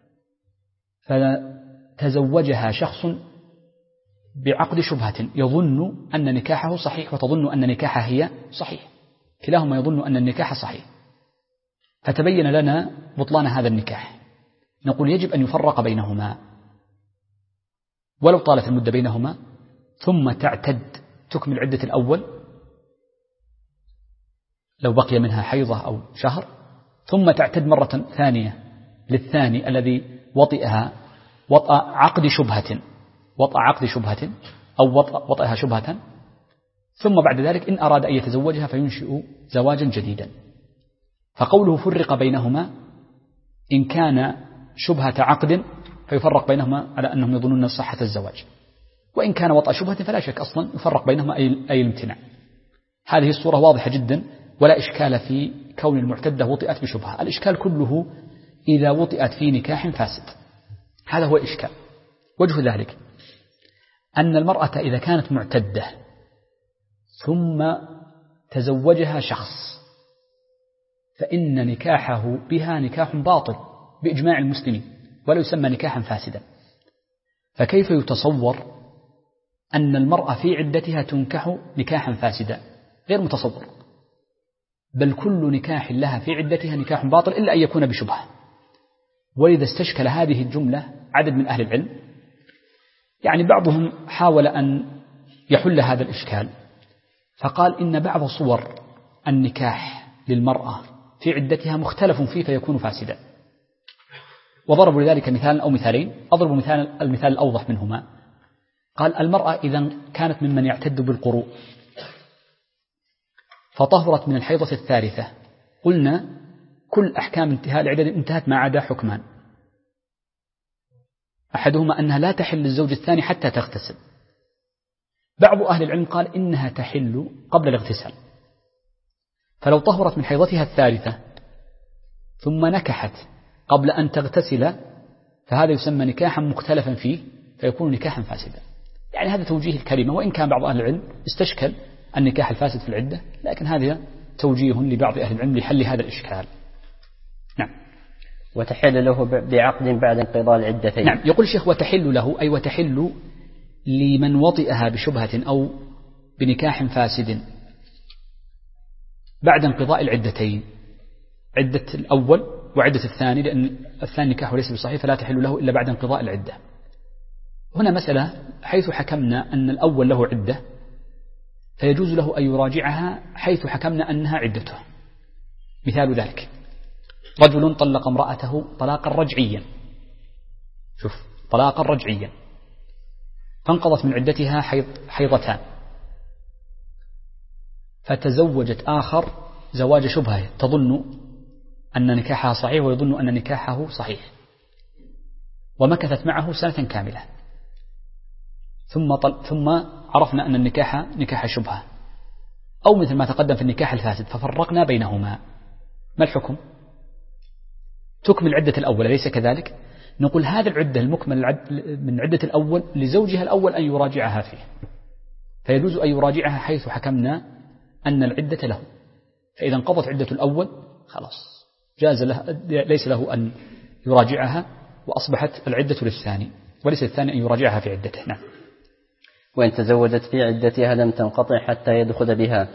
[SPEAKER 2] فتزوجها شخص بعقد شبهة، يظن أن نكاحه صحيح وتظن أن نكاحها هي صحيح، كلاهما يظن أن النكاح صحيح، فتبين لنا بطلان هذا النكاح. نقول يجب أن يفرق بينهما ولو طالت المدة بينهما، ثم تعتد تكمل عدة الأول لو بقي منها حيضة أو شهر، ثم تعتد مرة ثانية للثاني الذي وطئها وطأ عقد شبهة أو وطئها شبهة، ثم بعد ذلك إن أراد أن يتزوجها فينشئ زواجا جديدا. فقوله فرق بينهما إن كان شبهة عقد فيفرق بينهما على أنهم يظنون صحة الزواج، وإن كان وطأ شبهة فلا شك أصلا يفرق بينهما أي الامتناع. هذه الصورة واضحة جدا ولا إشكال في كون المعتدة وطئت بشبهة. الإشكال كله إذا وطئت في نكاح فاسد، هذا هو الإشكال. وجه ذلك أن المرأة إذا كانت معتدة ثم تزوجها شخص فإن نكاحه بها نكاح باطل بإجماع المسلمين ولا يسمى نكاحا فاسدا. فكيف يتصور أن المرأة في عدتها تنكح نكاحا فاسدا؟ غير متصور، بل كل نكاح لها في عدتها نكاح باطل إلا أن يكون بشبهة. ولذا استشكل هذه الجملة عدد من أهل العلم، يعني بعضهم حاول أن يحل هذا الإشكال فقال إن بعض صور النكاح للمرأة في عدتها مختلف فيه فيكون فاسدا، وضربوا لذلك مثالا أو مثالين. أضرب المثال الأوضح منهما. قال المرأة إذا كانت ممن يعتد بالقروء فطهرت من الحيضة الثالثة، قلنا كل أحكام انتهاء العدة انتهت ما عدا حكمان، أحدهما أنها لا تحل للزوج الثاني حتى تغتسل. بعض أهل العلم قال إنها تحل قبل الاغتسال، فلو طهرت من حيضتها الثالثة ثم نكحت قبل أن تغتسل فهذا يسمى نكاحا مختلفا فيه فيكون نكاحا فاسدا. يعني هذا توجيه الكلمة، وإن كان بعض أهل العلم استشكل النكاح الفاسد في العدة، لكن هذا توجيه لبعض أهل العلم لحل هذا الإشكال. نعم.
[SPEAKER 1] وتحل له بعقد بعد انقضاء العدتين.
[SPEAKER 2] نعم. يقول الشيخ وتحل له أي وتحل لمن وطئها بشبهة أو بنكاح فاسد بعد انقضاء العدتين، عدة الأول وعدة الثاني، لأن الثاني نكاحه ليس بصحيح فلا تحل له إلا بعد انقضاء العدة. هنا مسألة حيث حكمنا أن الأول له عدة فيجوز له أن يراجعها حيث حكمنا أنها عدته. مثال ذلك رجل طلق امرأته طلاقا رجعيا، شوف طلاقا رجعيا، فانقضت من عدتها حيضتان، فتزوجت آخر زواج شبهة تظن أن نكاحها صحيح ويظن أن نكاحه صحيح، ومكثت معه سنة كاملة، ثم عرفنا أن النكاح نكاح شبهة، أو مثل ما تقدم في النكاح الفاسد ففرقنا بينهما. ما الحكم؟ تكمل عدة الأول، أليس كذلك؟ نقول هذا العدة المكمل من عدة الأول لزوجها الأول أن يراجعها فيه، فيجوز أن يراجعها حيث حكمنا أن العدة له، فإذا انقضت عدة الأول خلاص جاز له، ليس له أن يراجعها وأصبحت العدة للثاني، وليس الثاني أن يراجعها في عدته. نعم.
[SPEAKER 1] وإن تزوجت في عدتها لم تنقطع حتى يدخل بها،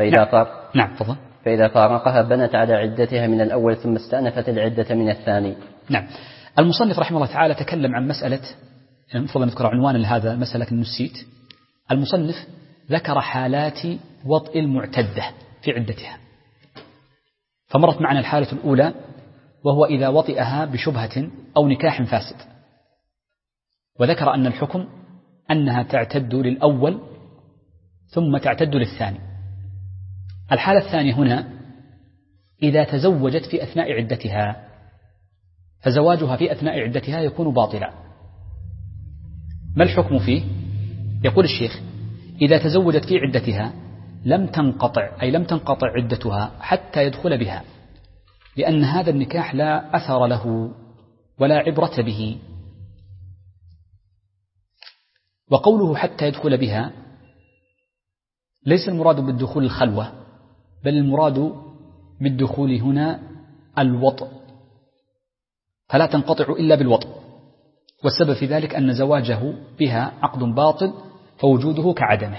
[SPEAKER 1] فإذا فارقها بنت على عدتها من الأول ثم استأنفت العدة من الثاني.
[SPEAKER 2] نعم. المصنف رحمه الله تعالى تكلم عن مسألة، المفروض أن نذكر عنوان لهذا المسألة لكن نسيت. المصنف ذكر حالات وطئ المعتدة في عدتها، فمرت معنا الحالة الأولى وهو إذا وطئها بشبهة أو نكاح فاسد، وذكر أن الحكم أنها تعتد للأول ثم تعتد للثاني. الحالة الثانية هنا إذا تزوجت في أثناء عدتها، فزواجها في أثناء عدتها يكون باطلا. ما الحكم فيه؟ يقول الشيخ إذا تزوجت في عدتها لم تنقطع عدتها حتى يدخل بها، لأن هذا النكاح لا أثر له ولا عبرة به. وقوله حتى يدخل بها ليس المراد بالدخول الخلوة، بل المراد بالدخول هنا الوطء، فلا تنقطع إلا بالوطء، والسبب في ذلك أن زواجه بها عقد باطل فوجوده كعدمه.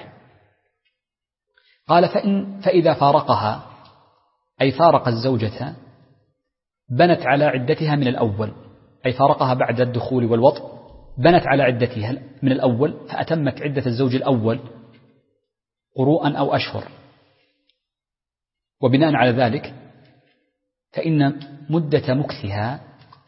[SPEAKER 2] قال فإذا فارقها أي فارق الزوجة بنت على عدتها من الأول، أي فارقها بعد الدخول والوطء بنت على عدتها من الأول، فأتمت عدة الزوج الأول قروءا أو أشهر. وبناء على ذلك فإن مدة مكثها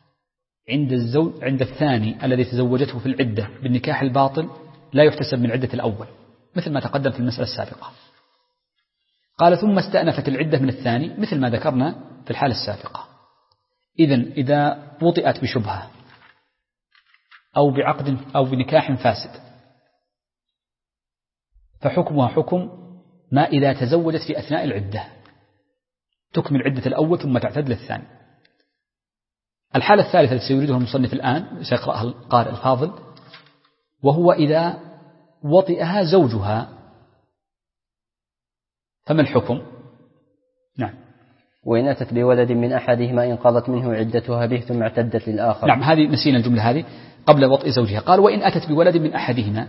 [SPEAKER 2] عند الثاني الذي تزوجته في العدة بالنكاح الباطل لا يحتسب من عدة الأول، مثل ما تقدم في المسألة السابقة. قال ثم استأنفت العدة من الثاني مثل ما ذكرنا في الحالة السابقة. إذا وطئت بشبهة أو بعقد أو بنكاح فاسد فحكمها حكم ما إذا تزوجت في أثناء العدة تكمل عدة الأول ثم تعتد للثاني. الحالة الثالثة التي سيريدها المصنف الآن سيقرأها القارئ الفاضل، وهو إذا وطئها زوجها، فما الحكم؟ نعم.
[SPEAKER 1] وإن أتت بولد من أحدهما انقضت منه عدتها به ثم اعتدت للآخر.
[SPEAKER 2] نعم، هذه نسينا الجملة هذه قبل وطئ زوجها. قال وإن أتت بولد من أحدهما،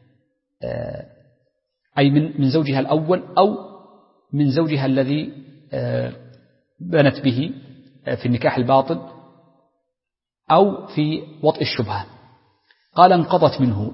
[SPEAKER 2] أي من زوجها الأول أو من زوجها الذي بنت به في النكاح الباطل أو في وطئ الشبهة. قال انقضت منه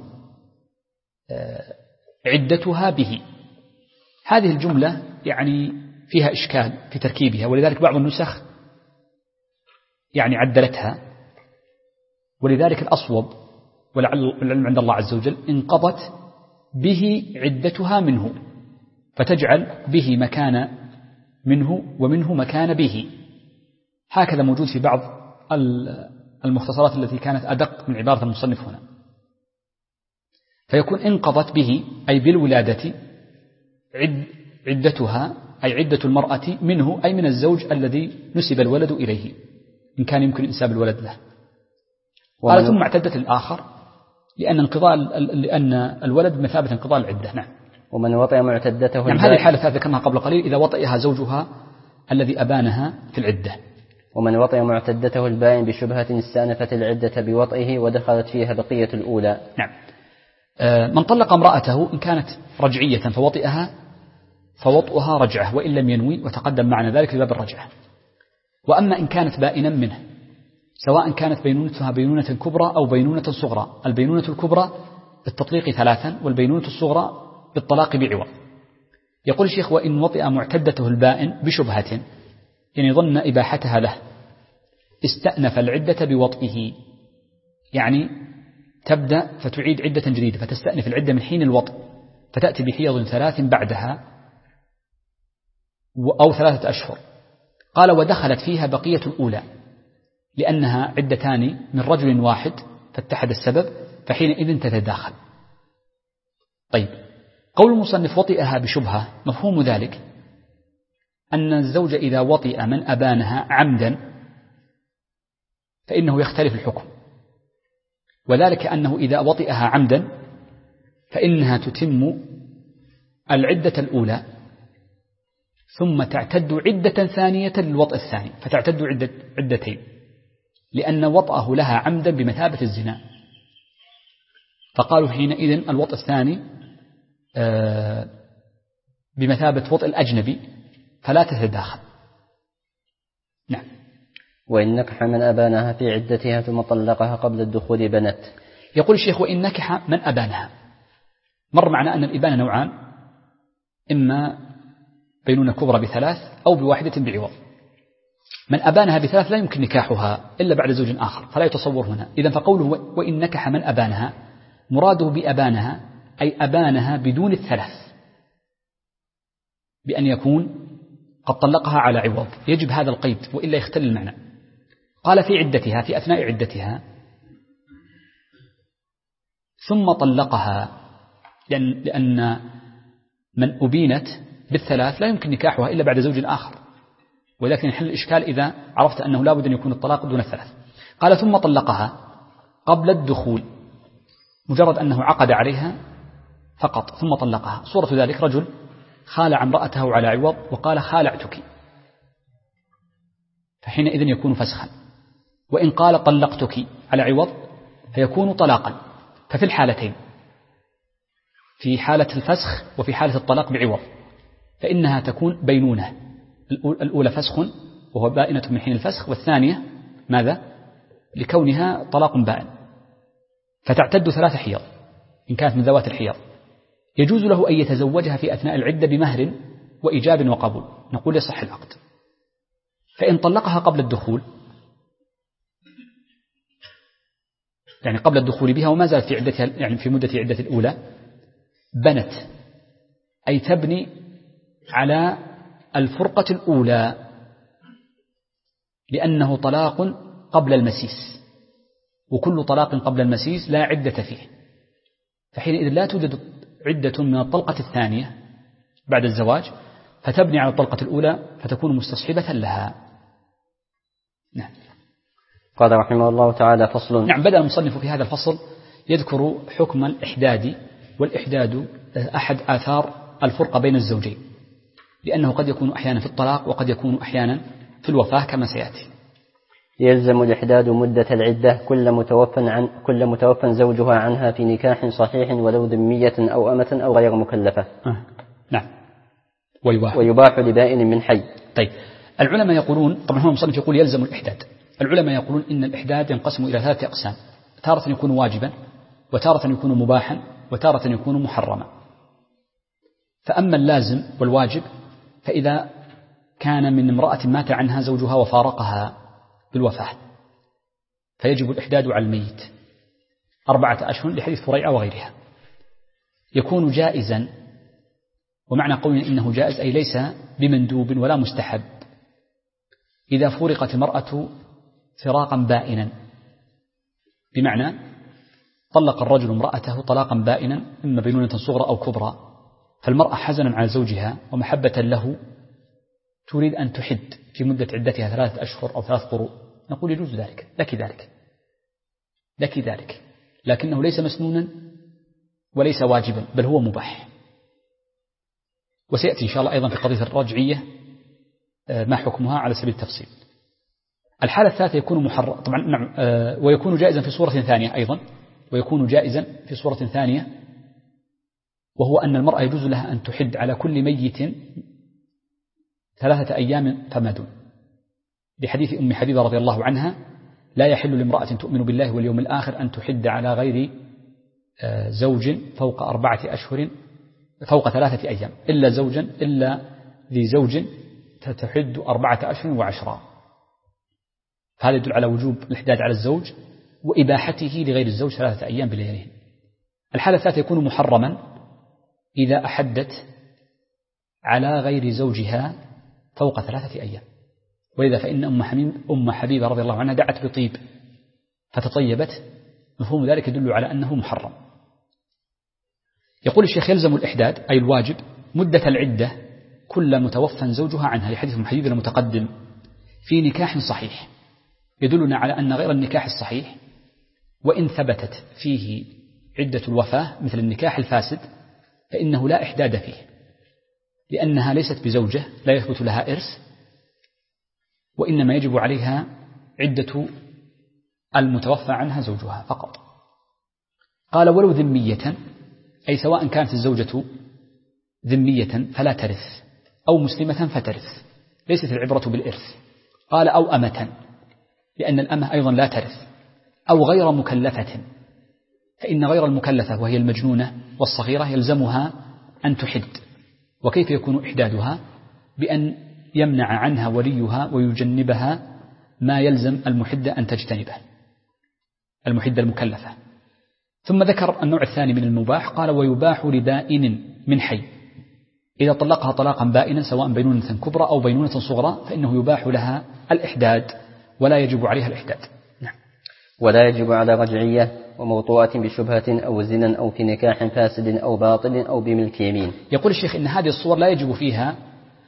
[SPEAKER 2] عدتها به. هذه الجملة يعني فيها إشكال في تركيبها، ولذلك بعض النسخ يعني عدلتها، ولذلك الأصوب والعلم عند الله عز وجل انقضت به عدتها منه، فتجعل به مكان منه ومنه مكان به. هكذا موجود في بعض المختصرات التي كانت أدق من عبارة المصنف هنا. فيكون انقضت به أي بالولادة عدتها، أي عدة المرأة منه، أي من الزوج الذي نسب الولد إليه إن كان يمكن إنساب الولد له. قال ثم اعتدت الآخر لأن الولد بمثابة انقضاء العدة. نعم.
[SPEAKER 1] ومن وطئ معتدته
[SPEAKER 2] نعم، هذه الحالة ذكرناها قبل قليل، إذا وطئها زوجها الذي أبانها في العدة.
[SPEAKER 1] ومن وطئ معتدته البائن بشبهة استأنفت العدة بوطئه ودخلت فيها بقية الأولى.
[SPEAKER 2] نعم. من طلق امرأته إن كانت رجعية فوطئها فوطئها رجعة وإن لم ينوي، وتقدم معنا ذلك في باب الرجعة. وأما إن كانت بائنا منه، سواء كانت بينونتها بينونة كبرى أو بينونة صغرى، البينونة الكبرى بالتطليق 3 والبينونة الصغرى بالطلاق بعوض. يقول الشيخ وإن وطئ معتدته البائن بشبهة، يعني ظن إباحتها له، استأنف العدة بوطئه، يعني تبدأ فتعيد عدة جديدة، فتستأنف العدة من حين الوطئ، فتأتي بحيض 3 بعدها أو 3 أشهر. قال ودخلت فيها بقية الأولى، لأنها عدتان من رجل واحد فاتحد السبب، فحينئذ تتداخل. طيب، قول المصنف وطئها بشبهة، مفهوم ذلك أن الزوج إذا وطئ من أبانها عمدا فإنه يختلف الحكم، وذلك أنه إذا وطئها عمدا فإنها تتم العدة الأولى ثم تعتد عدة ثانية للوطئ الثاني، فتعتد عدتين، لأن وطئه لها عمدا بمثابة الزنا. فقالوا حينئذ الوطئ الثاني بمثابة وطئ الأجنبي فلا تتداخل. نعم.
[SPEAKER 1] وإن نكح من أبانها في عدتها ثم طلقها قبل الدخول بنت.
[SPEAKER 2] يقول الشيخ وإن نكح من أبانها، مر معنا أن الإبانة نوعان، إما بينونة كبرى ب3 أو بواحدة بعوض. من أبانها ب3 لا يمكن نكاحها إلا بعد زوج آخر، فلا يتصور هنا. إذن فقوله وإن نكح من أبانها مراده بأبانها أي أبانها بدون ال3، بأن يكون قد طلقها على عوض، يجب هذا القيد وإلا يختل المعنى. قال في عدتها، في أثناء عدتها، ثم طلقها، لأن من أبينت بال3 لا يمكن نكاحها إلا بعد زوج آخر، ولكن يحل الإشكال إذا عرفت أنه لا بد أن يكون الطلاق دون ال3. قال ثم طلقها قبل الدخول، مجرد أنه عقد عليها فقط ثم طلقها. صورة ذلك رجل خالع امرأته على عوض وقال خالعتك، فحينئذ يكون فسخا. وإن قال طلقتك على عوض فيكون طلاقا. ففي الحالتين، في حالة الفسخ وفي حالة الطلاق بعوض، فإنها تكون بينونة. الأولى فسخ وهو بائنة من حين الفسخ، والثانية ماذا؟ لكونها طلاق بائن، فتعتد 3 حيض إن كانت من ذوات الحيض. يجوز له أن يتزوجها في أثناء العدة بمهر وإيجاب وقبول، نقول يصح العقد. فإن طلقها قبل الدخول، يعني قبل الدخول بها وما زالت في عدتها، يعني في مدة عدة الأولى، بنت أي تبني على الفرقة الأولى، لأنه طلاق قبل المسيس، وكل طلاق قبل المسيس لا عدة فيه، فحينئذ لا توجد عدة من الطلقة الثانية بعد الزواج، فتبني على الطلقة الأولى فتكون مستصحبة لها. نعم.
[SPEAKER 1] قال رحمه الله تعالى: فصل.
[SPEAKER 2] نعم. بدأ المصنف في هذا الفصل يذكر حكم الإحداد، والإحداد أحد آثار الفرقة بين الزوجين، لأنه قد يكون أحيانا في الطلاق وقد يكون أحيانا في الوفاة كما سيأتي.
[SPEAKER 1] يلزم الإحداد مدة العدة كل متوفى زوجها عنها في نكاح صحيح ولو ذمية أو أمة أو غير مكلفة.
[SPEAKER 2] نعم.
[SPEAKER 1] ويباح لبائن من حي.
[SPEAKER 2] طيب، العلماء يقولون، طبعا هو المصنف يقول يلزم الإحداد. العلماء يقولون إن الإحداد ينقسم إلى 3 أقسام: تارة يكون واجبا، وتارة يكون مباحا، وتارة يكون محرما. فأما اللازم والواجب فإذا كان من امرأة مات عنها زوجها وفارقها بالوفاة فيجب الإحداد على الميت 4 أشهر لحديث فريعة وغيرها. يكون جائزا، ومعنى قولنا إنه جائز أي ليس بمندوب ولا مستحب، إذا فرقت المرأة فراقا بائنا، بمعنى طلق الرجل امرأته طلاقا بائنا إما بينونة صغرى أو كبرى، فالمرأة حزنا على زوجها ومحبة له تريد أن تحد في مدة عدتها 3 أشهر أو 3 قروء، نقول يجوز ذلك، لك ذلك، لكنه ليس مسنونا وليس واجبا، بل هو مباح. وسيأتي إن شاء الله أيضا في قضية الرجعية ما حكمها على سبيل التفصيل. الحالة الثالثة يكون محرم طبعا، نعم، ويكون جائزا في صورة ثانية أيضا، وهو أن المرأة يجوز لها أن تحد على كل ميت 3 أيام فما دون، لحديث أم حبيبة رضي الله عنها: لا يحل لامرأة تؤمن بالله واليوم الآخر أن تحد على غير زوج فوق 4 أشهر فوق 3 أيام إلا ذي زوج تحد 4 أشهر و10. فهذا يدل على وجوب الإحداد على الزوج وإباحته لغير الزوج 3 أيام بلياليهم. الحالة الثالثة يكون محرما إذا أحدت على غير زوجها فوق 3 أيام، ولذا فإن أم حبيبة رضي الله عنها دعت بطيب فتطيبت، مفهوم ذلك يدل على أنه محرم. يقول الشيخ: يلزم الإحداد أي الواجب مدة العدة كل متوفى زوجها عنها، لحديث أم حبيبة المتقدم في نكاح صحيح، يدلنا على أن غير النكاح الصحيح وإن ثبتت فيه عدة الوفاة مثل النكاح الفاسد فإنه لا إحداد فيه، لأنها ليست بزوجة لا يثبت لها إرث، وإنما يجب عليها عدة المتوفى عنها زوجها فقط. قال: ولو ذمية، أي سواء كانت الزوجة ذمية فلا ترث أو مسلمة فترث، ليست العبرة بالإرث. قال: أو أمة، لأن الأمة أيضا لا ترث، أو غير مكلفة، فإن غير المكلفة وهي المجنونة والصغيرة يلزمها أن تحد. وكيف يكون إحدادها؟ بأن يمنع عنها وليها ويجنبها ما يلزم المحدة أن تجتنبه، المحدة المكلفة. ثم ذكر النوع الثاني من المباح، قال: ويباح لبائن من حي، إذا طلقها طلاقا بائنا سواء بينونة كبرى أو بينونة صغرى فإنه يباح لها الإحداد ولا يجب عليها الإحداد. نعم.
[SPEAKER 1] ولا يجب على رجعية وموطوءة بشبهة أو زنا أو في نكاح فاسد أو باطل أو بملك يمين.
[SPEAKER 2] يقول الشيخ إن هذه الصور لا يجب فيها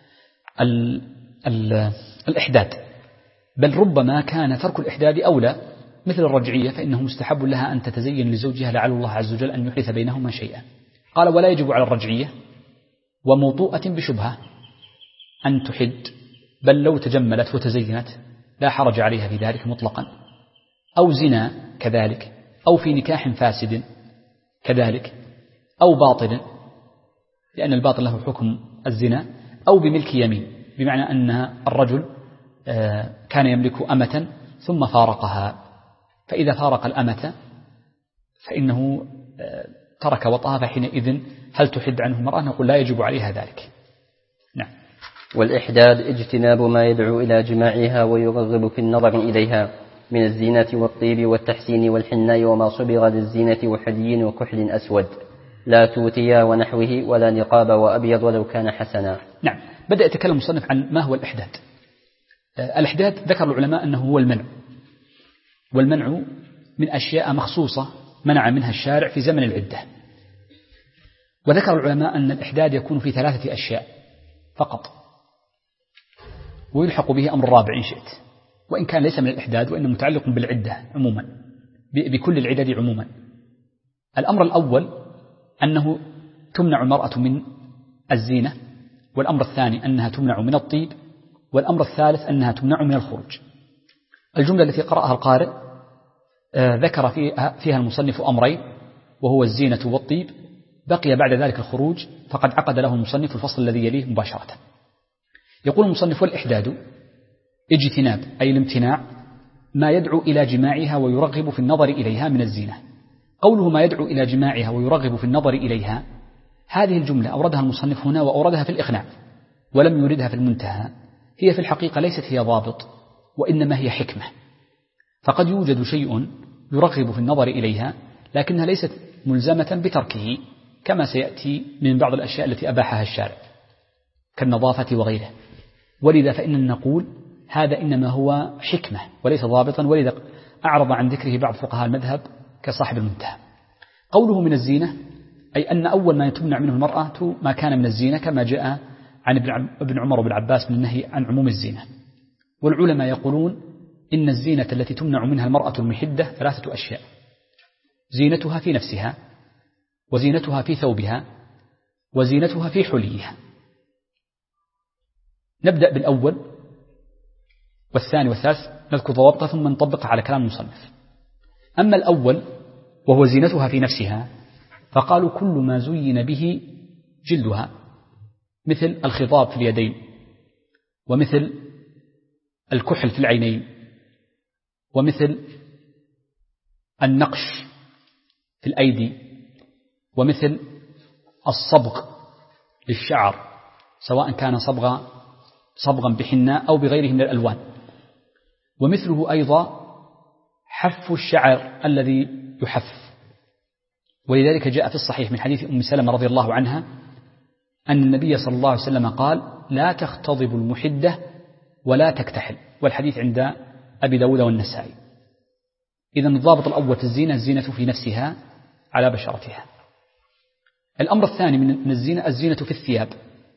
[SPEAKER 2] الإحداد، بل ربما كان ترك الإحداد أولى، مثل الرجعية فإنه مستحب لها أن تتزين لزوجها لعل الله عز وجل أن يحدث بينهما شيئا. قال: ولا يجب على الرجعية وموطوءة بشبهة أن تحد، بل لو تجملت وتزينت لا حرج عليها في ذلك مطلقا، أو زنا كذلك، أو في نكاح فاسد كذلك، أو باطل، لأن الباطل له حكم الزنا، أو بملك يمين، بمعنى أن الرجل كان يملك أمة ثم فارقها، فإذا فارق الأمة فإنه ترك وطأها، فحينئذ هل تحد عنه المرأة؟ نقول لا يجب عليها ذلك. نعم.
[SPEAKER 1] والإحداد اجتناب ما يدعو إلى جماعها ويرغب في النظر إليها من الزينة والطيب والتحسين والحناء وما صبغ للزينة وحلي وكحل أسود، لا توتيا ونحوه ولا نقاب وأبيض ولو كان حسنا.
[SPEAKER 2] نعم. بدأ يتكلم المصنف عن ما هو الإحداد. الإحداد ذكر العلماء أنه هو المنع، والمنع من أشياء مخصوصة منع منها الشارع في زمن العدة، وذكر العلماء أن الإحداد يكون في 3 أشياء فقط، ويلحق به أمر رابع إن شئت، وإن كان ليس من الإحداد وإنه متعلق بالعدة عموما، بكل العدد عموما. الأمر الأول أنه تمنع المرأة من الزينة، والأمر الثاني أنها تمنع من الطيب، والأمر الثالث أنها تمنع من الخروج. الجملة التي قرأها القارئ ذكر فيها المصنف أمرين، وهو الزينة والطيب، بقي بعد ذلك الخروج، فقد عقد له المصنف الفصل الذي يليه مباشرة. يقول المصنف: والإحداد اجتناب، أي الامتناع، ما يدعو إلى جماعها ويرغب في النظر إليها من الزينة. قوله ما يدعو إلى جماعها ويرغب في النظر إليها، هذه الجملة أوردها المصنف هنا وأوردها في الإقناع ولم يردها في المنتهى. هي في الحقيقة ليست هي ضابط، وإنما هي حكمة. فقد يوجد شيء يرغب في النظر إليها لكنها ليست ملزمة بتركه، كما سيأتي من بعض الأشياء التي أباحها الشارع كالنظافة وغيره. ولذا فإن نقول هذا إنما هو حكمة وليس ضابطا، ولذا أعرض عن ذكره بعض فقهاء المذهب كصاحب المنتهى. قوله من الزينة أي أن أول ما تمنع منه المرأة ما كان من الزينة، كما جاء عن ابن عمر وابن عباس من النهي عن عموم الزينة. والعلماء يقولون إن الزينة التي تمنع منها المرأة المحدة 3 أشياء: زينتها في نفسها، وزينتها في ثوبها، وزينتها في حليها. نبدأ بالأول والثاني والثالث، نذكر ضوابطه ثم نطبقها على كلام المصنف. أما الأول وهو زينتها في نفسها، فقالوا كل ما زين به جلدها، مثل الخضاب في اليدين، ومثل الكحل في العينين، ومثل النقش في الأيدي، ومثل الصبغ للشعر سواء كان صبغا بحناء أو بغيره من الألوان، ومثله أيضا حف الشعر الذي يحف. ولذلك جاء في الصحيح من حديث أم سلمة رضي الله عنها أن النبي صلى الله عليه وسلم قال: لا تختضب المحدة ولا تكتحل، والحديث عند أبي داود والنسائي. إذن الضابط الأول في الزينة في نفسها على بشرتها. الأمر الثاني من الزينة في الثياب.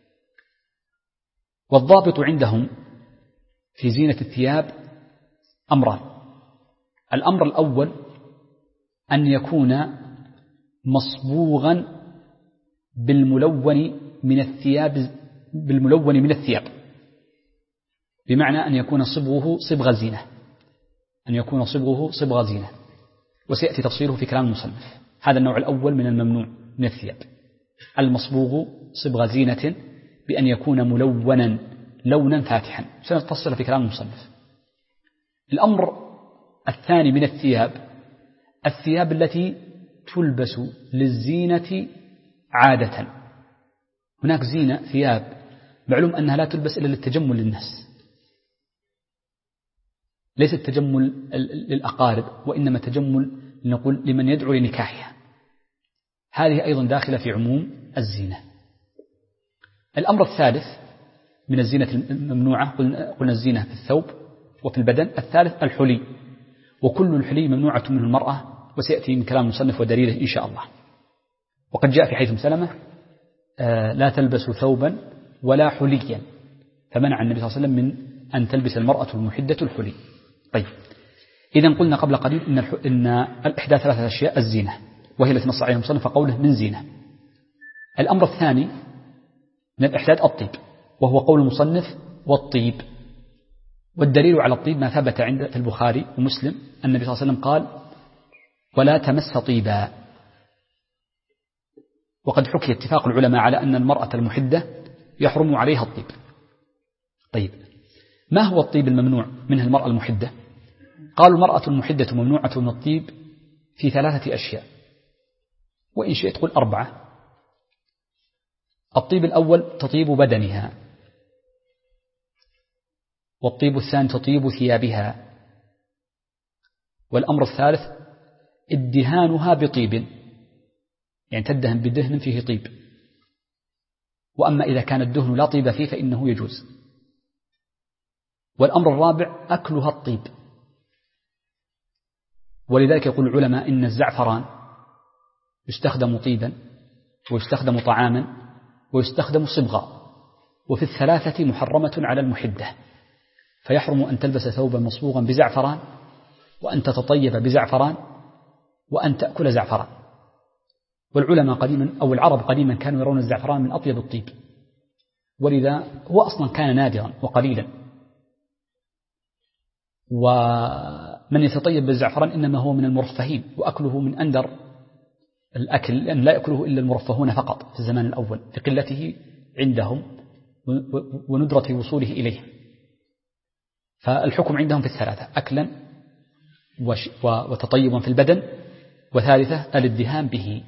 [SPEAKER 2] والضابط عندهم في زينة الثياب أمران: الأمر الأول أن يكون مصبوغا بالملون من الثياب، بمعنى أن يكون صبغه صبغ زينة، وسيأتي تفصيله في كلام المصنف. هذا النوع الأول من الممنوع من الثياب، المصبوغ صبغ زينة بأن يكون ملونا لونا فاتحا، سنفصل في كلام المصنف. الأمر الثاني من الثياب التي تلبس للزينة عادة. هناك ثياب معلوم أنها لا تلبس إلا للتجمل للناس، ليس التجمل للأقارب، وإنما تجمل نقول لمن يدعو لنكاحها. هذه أيضا داخلة في عموم الزينة. الأمر الثالث من الزينة الممنوعة، قلنا الزينة في الثوب وفي البدن. الثالث الحلي، وكل الحلي ممنوعة منه المرأة، وسيأتي من كلام المصنف ودليله إن شاء الله. وقد جاء في حديث سلمة: لا تلبس ثوبا ولا حليا، فمنع النبي صلى الله عليه وسلم من أن تلبس المرأة المحدة الحلي. طيب، إذن قلنا قبل قليل إن الإحداث 3 أشياء: الزينة، وهي التي نص عليها المصنف قوله من زينة. الأمر الثاني من الإحداث الطيب، وهو قول المصنف والطيب. والدليل على الطيب ما ثبت في البخاري ومسلم أن النبي صلى الله عليه وسلم قال: ولا تمس طيبا. وقد حكي اتفاق العلماء على أن المرأة المحدة يحرم عليها الطيب. طيب، ما هو الطيب الممنوع منه المرأة المحدة؟ قالوا: المرأة المحدة ممنوعة من الطيب في 3 أشياء، وإن شئت قل 4. الطيب الأول تطيب بدنها، والطيب الثاني تطيب ثيابها، والأمر الثالث ادهانها بطيب، يعني تدهن بدهن فيه طيب. وأما إذا كان الدهن لا طيب فيه فإنه يجوز. والأمر الرابع أكلها الطيب. ولذلك يقول العلماء إن الزعفران يستخدم طيبا، ويستخدم طعاما ويستخدم صبغا، وفي الثلاثة محرمة على المحدة، فيحرم أن تلبس ثوبا مصبوغا بزعفران، وأن تتطيب بزعفران، وأن تأكل زعفران. والعلماء قديما أو العرب قديما كانوا يرون الزعفران من أطيب الطيب، ولذا هو أصلا كان نادرا وقليلا. ومن يتطيب بالزعفران إنما هو من المرفهين، وأكله من أندر الأكل، لأن لا يأكله إلا المرفهون فقط في الزمان الأول لقلته عندهم وندرة وصوله إليه. فالحكم عندهم في الثلاثة: أكلا وتطيبا في البدن، وثالثة الادهان به.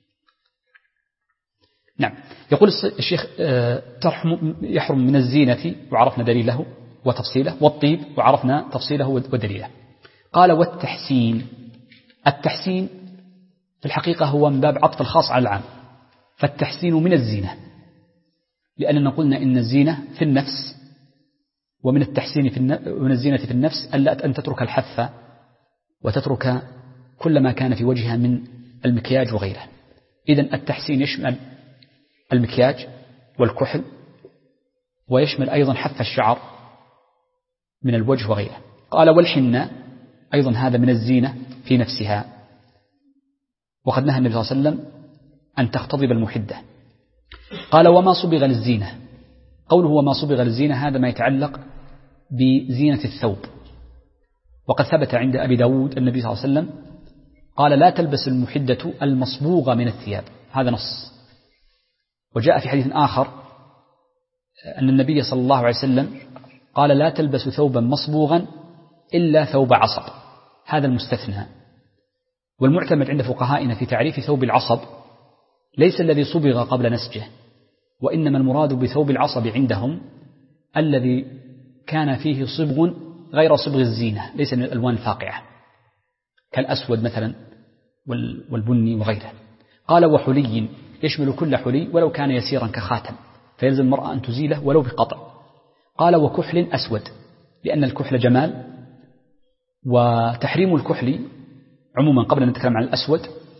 [SPEAKER 2] نعم. يقول الشيخ يحرم من الزينة، وعرفنا دليله وتفصيله، والطيب وعرفنا تفصيله ودليله. قال: والتحسين. التحسين في الحقيقة هو من باب عطف الخاص على العام، فالتحسين من الزينة، لأننا قلنا إن الزينة في النفس، ومن التحسين ومن الزينة في النفس أن تترك الحث وتترك كل ما كان في وجهها من المكياج وغيره. إذن التحسين يشمل المكياج والكحل، ويشمل أيضا حث الشعر من الوجه وغيره. قال: والحنة أيضا هذا من الزينة في نفسها، وقد نهى النبي صلى الله عليه وسلم أن تختضب المحدة. قال: وما صبغ للزينة. قوله وما صبغ للزينة هذا ما يتعلق بزينة الثوب، وقد ثبت عند أبي داود النبي صلى الله عليه وسلم قال: لا تلبس المحدة المصبوغ من الثياب. هذا نص. وجاء في حديث آخر أن النبي صلى الله عليه وسلم قال: لا تلبس ثوبا مصبوغا إلا ثوب عصب. هذا المستثنى. والمعتمد عند فقهائنا في تعريف ثوب العصب ليس الذي صبغ قبل نسجه، وإنما المراد بثوب العصب عندهم الذي كان فيه صبغ غير صبغ الزينة، ليس من الألوان الفاقعة كالأسود مثلا والبني وغيره. قال: وحلي، يشمل كل حلي ولو كان يسيرا كخاتم، فيلزم المرأة أن تزيله ولو بقطع. قال: وكحل أسود، لأن الكحل جمال. وتحريم الكحل عموما قبل أن نتكلم عن الأسود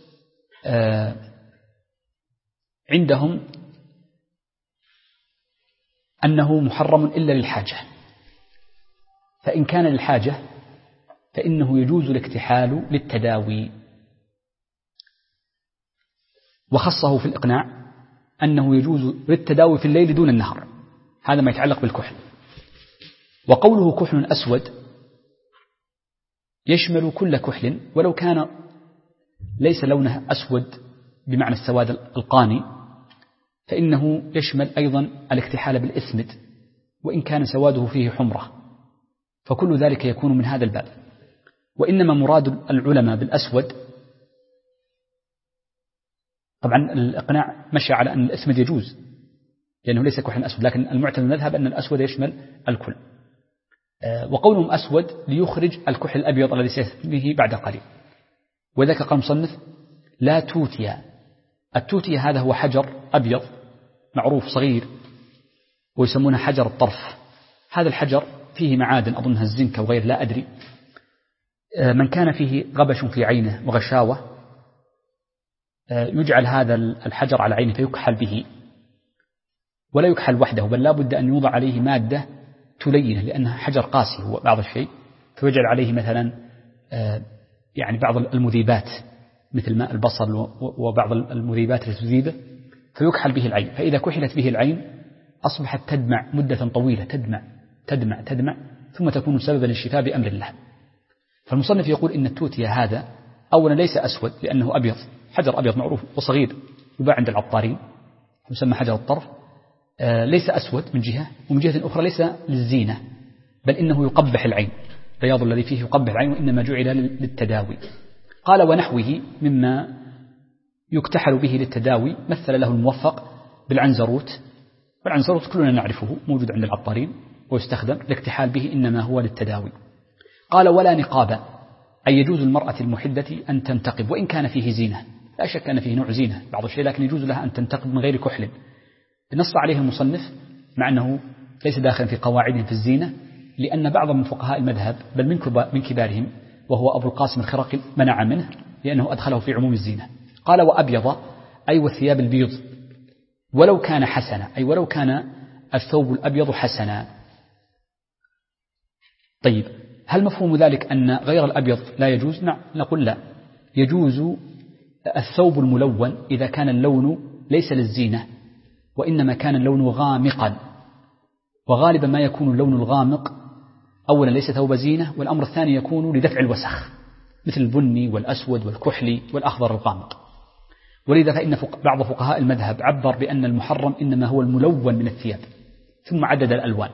[SPEAKER 2] عندهم أنه محرم إلا للحاجة، فإن كان للحاجة فإنه يجوز الاكتحال للتداوي. وخصه في الإقناع أنه يجوز للتداوي في الليل دون النهار، هذا ما يتعلق بالكحل. وقوله كحل أسود يشمل كل كحل ولو كان ليس لونه أسود بمعنى السواد القاني، فإنه يشمل أيضا الاكتحال بالإسمد وإن كان سواده فيه حمرة، فكل ذلك يكون من هذا الباب. وإنما مراد العلماء بالأسود، طبعا الإقناع مشى على أن الإسمد يجوز لأنه ليس كحل أسود، لكن المعتمد المذهب أن الأسود يشمل الكل. وقولهم أسود ليخرج الكحل الأبيض الذي سيأتيه بعد قليل. وذلك قال المصنف: لا توتيا. التوتيا هذا هو حجر أبيض معروف صغير ويسمونه حجر الطرف. هذا الحجر فيه معادن أظنها الزنك وغير لا أدري. من كان فيه غبش في عينه وغشاوة يجعل هذا الحجر على عينه فيكحل به، ولا يكحل وحده، بل لا بد أن يوضع عليه مادة تلينه، لأنها حجر قاسي هو بعض الشيء، فيجعل عليه مثلا يعني بعض المذيبات مثل ماء البصل وبعض المذيبات التي تذيبه، فيكحل به العين. فإذا كحلت به العين أصبحت تدمع مدة طويلة، تدمع تدمع تدمع، ثم تكون سببا للشفاء بأمر الله. فالمصنف يقول إن التوتيا هذا أولا ليس أسود لأنه أبيض، حجر أبيض معروف وصغير يباع عند العطارين يسمى حجر الطرف، ليس أسود من جهة، ومن جهة أخرى ليس للزينة، بل إنه يقبح العين، البياض الذي فيه يقبح العين، وإنما جعل للتداوي. قال: ونحوه مما يكتحل به للتداوي مثل له الموفق بالعنزروت، والعنزروت كلنا نعرفه موجود عند العطارين ويستخدم، الاكتحال به إنما هو للتداوي. قال: ولا نقاب، أي يجوز المرأة المحدة أن تنتقب وإن كان فيه زينة، لا شك أن فيه نوع زينة بعض الشيء، لكن يجوز لها أن تنتقب من غير كحل. نص عليه المصنف مع أنه ليس داخلا في قواعدهم في الزينة، لأن بعض من فقهاء المذهب بل من كبارهم وهو أبو القاسم الخرقي منع منه لأنه أدخله في عموم الزينة. قال: وأبيض، أي والثياب البيض ولو كان حسنا، أي ولو كان الثوب الأبيض حسنا. طيب هل مفهوم ذلك أن غير الأبيض لا يجوز؟ نعم، نقول لا، يجوز الثوب الملون إذا كان اللون ليس للزينة وإنما كان اللون غامقا، وغالبا ما يكون اللون الغامق أولا ليس ثوب زينة، والأمر الثاني يكون لدفع الوسخ مثل البني والأسود والكحلي والأخضر الغامق. ولذا فإن بعض فقهاء المذهب عبر بأن المحرم إنما هو الملون من الثياب ثم عدد الألوان.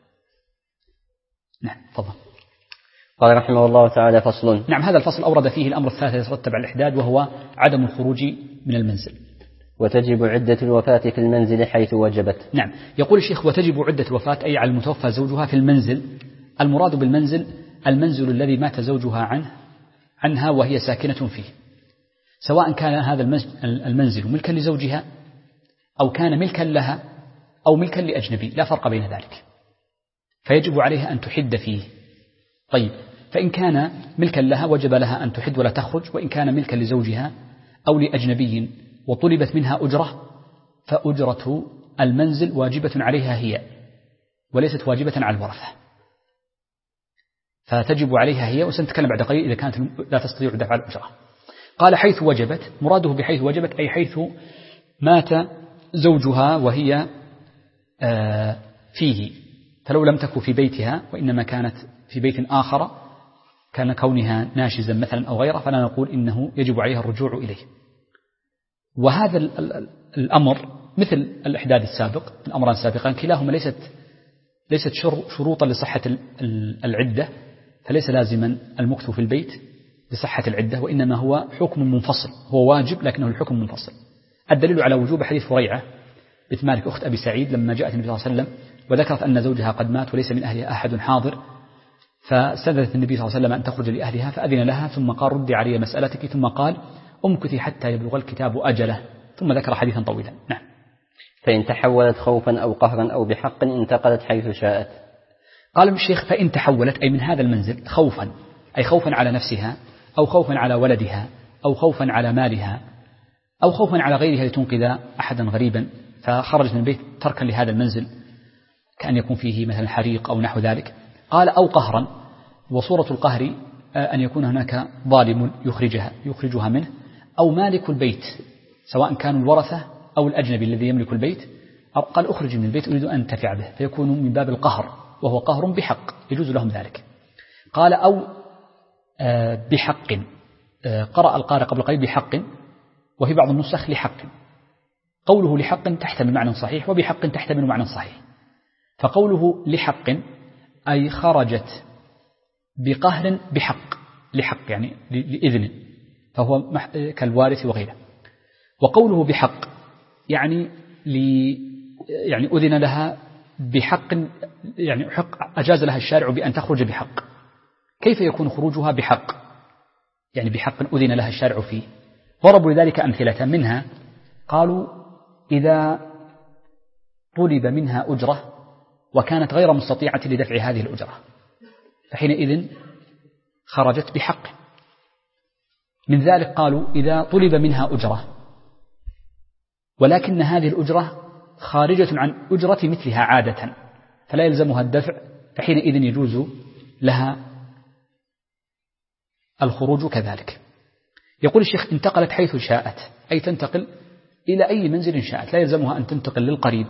[SPEAKER 2] نعم تفضل.
[SPEAKER 1] قال رحمه الله تعالى: فصل.
[SPEAKER 2] نعم، هذا الفصل أورد فيه الأمر الثالث يترتب على الإحداد وهو عدم الخروج من المنزل.
[SPEAKER 1] وتجب عدة الوفاة في المنزل حيث وجبت.
[SPEAKER 2] نعم، يقول الشيخ: وتجب عدة الوفاة أي على المتوفى زوجها في المنزل. المراد بالمنزل المنزل الذي مات زوجها عنها وهي ساكنة فيه، سواء كان هذا المنزل ملكا لزوجها أو كان ملكا لها أو ملكا لأجنبي، لا فرق بين ذلك، فيجب عليها أن تحد فيه. طيب، فإن كان ملكا لها وجب لها أن تحد ولا تخرج، وإن كان ملكا لزوجها أو لأجنبي وطلبت منها أجرة فأجرة المنزل واجبة عليها هي وليست واجبة على الورثة، فتجب عليها هي، وسنتكلم بعد قليل إذا كانت لا تستطيع دفع الأجرة. قال: حيث وجبت، مراده بحيث وجبت أي حيث مات زوجها وهي فيه، فلو لم تكن في بيتها وإنما كانت في بيت آخر كان كونها ناشزا مثلا أو غيره، فلا نقول إنه يجب عليها الرجوع إليه. وهذا الأمر مثل الإحداد السابق، الأمران السابقان كلاهما ليست شروطا لصحة العدة، فليس لازما المكث في البيت لصحة العدة، وإنما هو حكم منفصل، هو واجب لكنه الحكم منفصل. الدليل على وجوب حديث فريعة بنت مالك أخت أبي سعيد لما جاءت النبي صلى الله عليه وسلم وذكرت أن زوجها قد مات وليس من أهلها أحد حاضر، فاستأذنت النبي صلى الله عليه وسلم أن تخرج لأهلها فأذن لها، ثم قال: ردي علي مسألتك، ثم قال: امكثي حتى يبلغ الكتاب أجله، ثم ذكر حديثا طويلا. نعم.
[SPEAKER 1] فإن تحولت خوفا أو قهرا أو بحق انتقلت حيث شاءت.
[SPEAKER 2] قال الشيخ: فإن تحولت أي من هذا المنزل خوفا، أي خوفا على نفسها أو خوفا على ولدها أو خوفا على مالها أو خوفا على غيرها لتنقذ أحدا غريبا فخرجت من البيت تركا لهذا المنزل كأن يكون فيه مثلا حريق أو نحو ذلك. قال: أو قهرا، وصورة القهر أن يكون هناك ظالم يخرجها منه، أو مالك البيت سواء كانوا الورثة أو الأجنبي الذي يملك البيت، قال: أخرج من البيت أريد أن أنتفع به، فيكون من باب القهر وهو قهر بحق يجوز لهم ذلك. قال: أو بحق، قرأ القارئ قبل قليل بحق، وفي بعض النسخ لحق. قوله لحق تحتمل معنى صحيح وبحق تحتمل معنى صحيح، فقوله لحق أي خرجت بقهر بحق، لحق يعني لإذن، فهو كالوارث وغيره. وقوله بحق يعني أذن لها بحق، يعني حق أجاز لها الشارع بأن تخرج بحق. كيف يكون خروجها بحق؟ يعني بحق أذن لها الشارع فيه. ضربوا لذلك أمثلة منها، قالوا: إذا طلب منها أجرة وكانت غير مستطيعة لدفع هذه الأجرة فحينئذ خرجت بحق. من ذلك قالوا: إذا طلب منها أجرة ولكن هذه الأجرة خارجة عن أجرة مثلها عادة فلا يلزمها الدفع، فحينئذ يجوز لها الخروج كذلك. يقول الشيخ: انتقلت حيث شاءت، أي تنتقل إلى أي منزل شاءت، لا يلزمها أن تنتقل للقريب،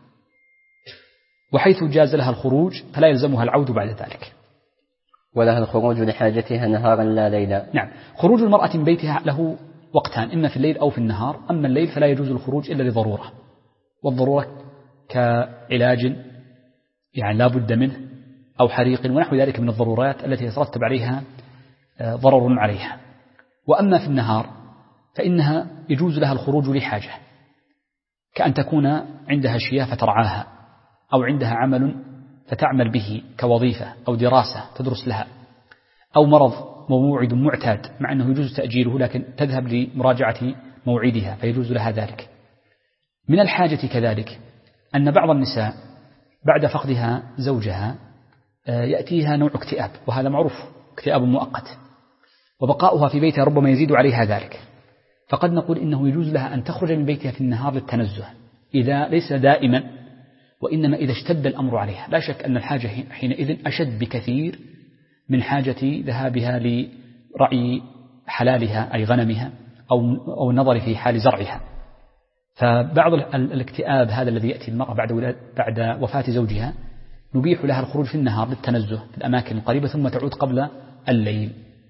[SPEAKER 2] وحيث جاز لها الخروج فلا يلزمها العود بعد ذلك.
[SPEAKER 1] ولها الخروج لحاجتها نهارا لا ليلا.
[SPEAKER 2] نعم، خروج المرأة من بيتها له وقتان، إما في الليل أو في النهار. أما الليل فلا يجوز الخروج إلا لضرورة، والضرورة كعلاج يعني لا بد منه أو حريق ونحو ذلك من الضرورات التي يترتب عليها ضرر عليها. وأما في النهار فإنها يجوز لها الخروج لحاجة، كأن تكون عندها شياه فترعاها، أو عندها عمل فتعمل به كوظيفة أو دراسة تدرس لها، أو مرض وموعد معتاد مع أنه يجوز تأجيله لكن تذهب لمراجعة موعدها فيجوز لها ذلك. من الحاجة كذلك أن بعض النساء بعد فقدها زوجها يأتيها نوع اكتئاب، وهذا معروف، اكتئاب مؤقت، وبقاؤها في بيتها ربما يزيد عليها ذلك، فقد نقول إنه يجوز لها أن تخرج من بيتها في النهار للتنزه إذا ليس دائما، وإنما إذا اشتد الأمر عليها. لا شك أن الحاجة حينئذ أشد بكثير من حاجة ذهابها لرعي حلالها أي غنمها أو النظر في حال زرعها. فبعض الاكتئاب هذا الذي يأتي المرأة بعد وفاة زوجها نبيح لها الخروج في النهار للتنزه في الأماكن القريبة ثم تعود قبل الليل.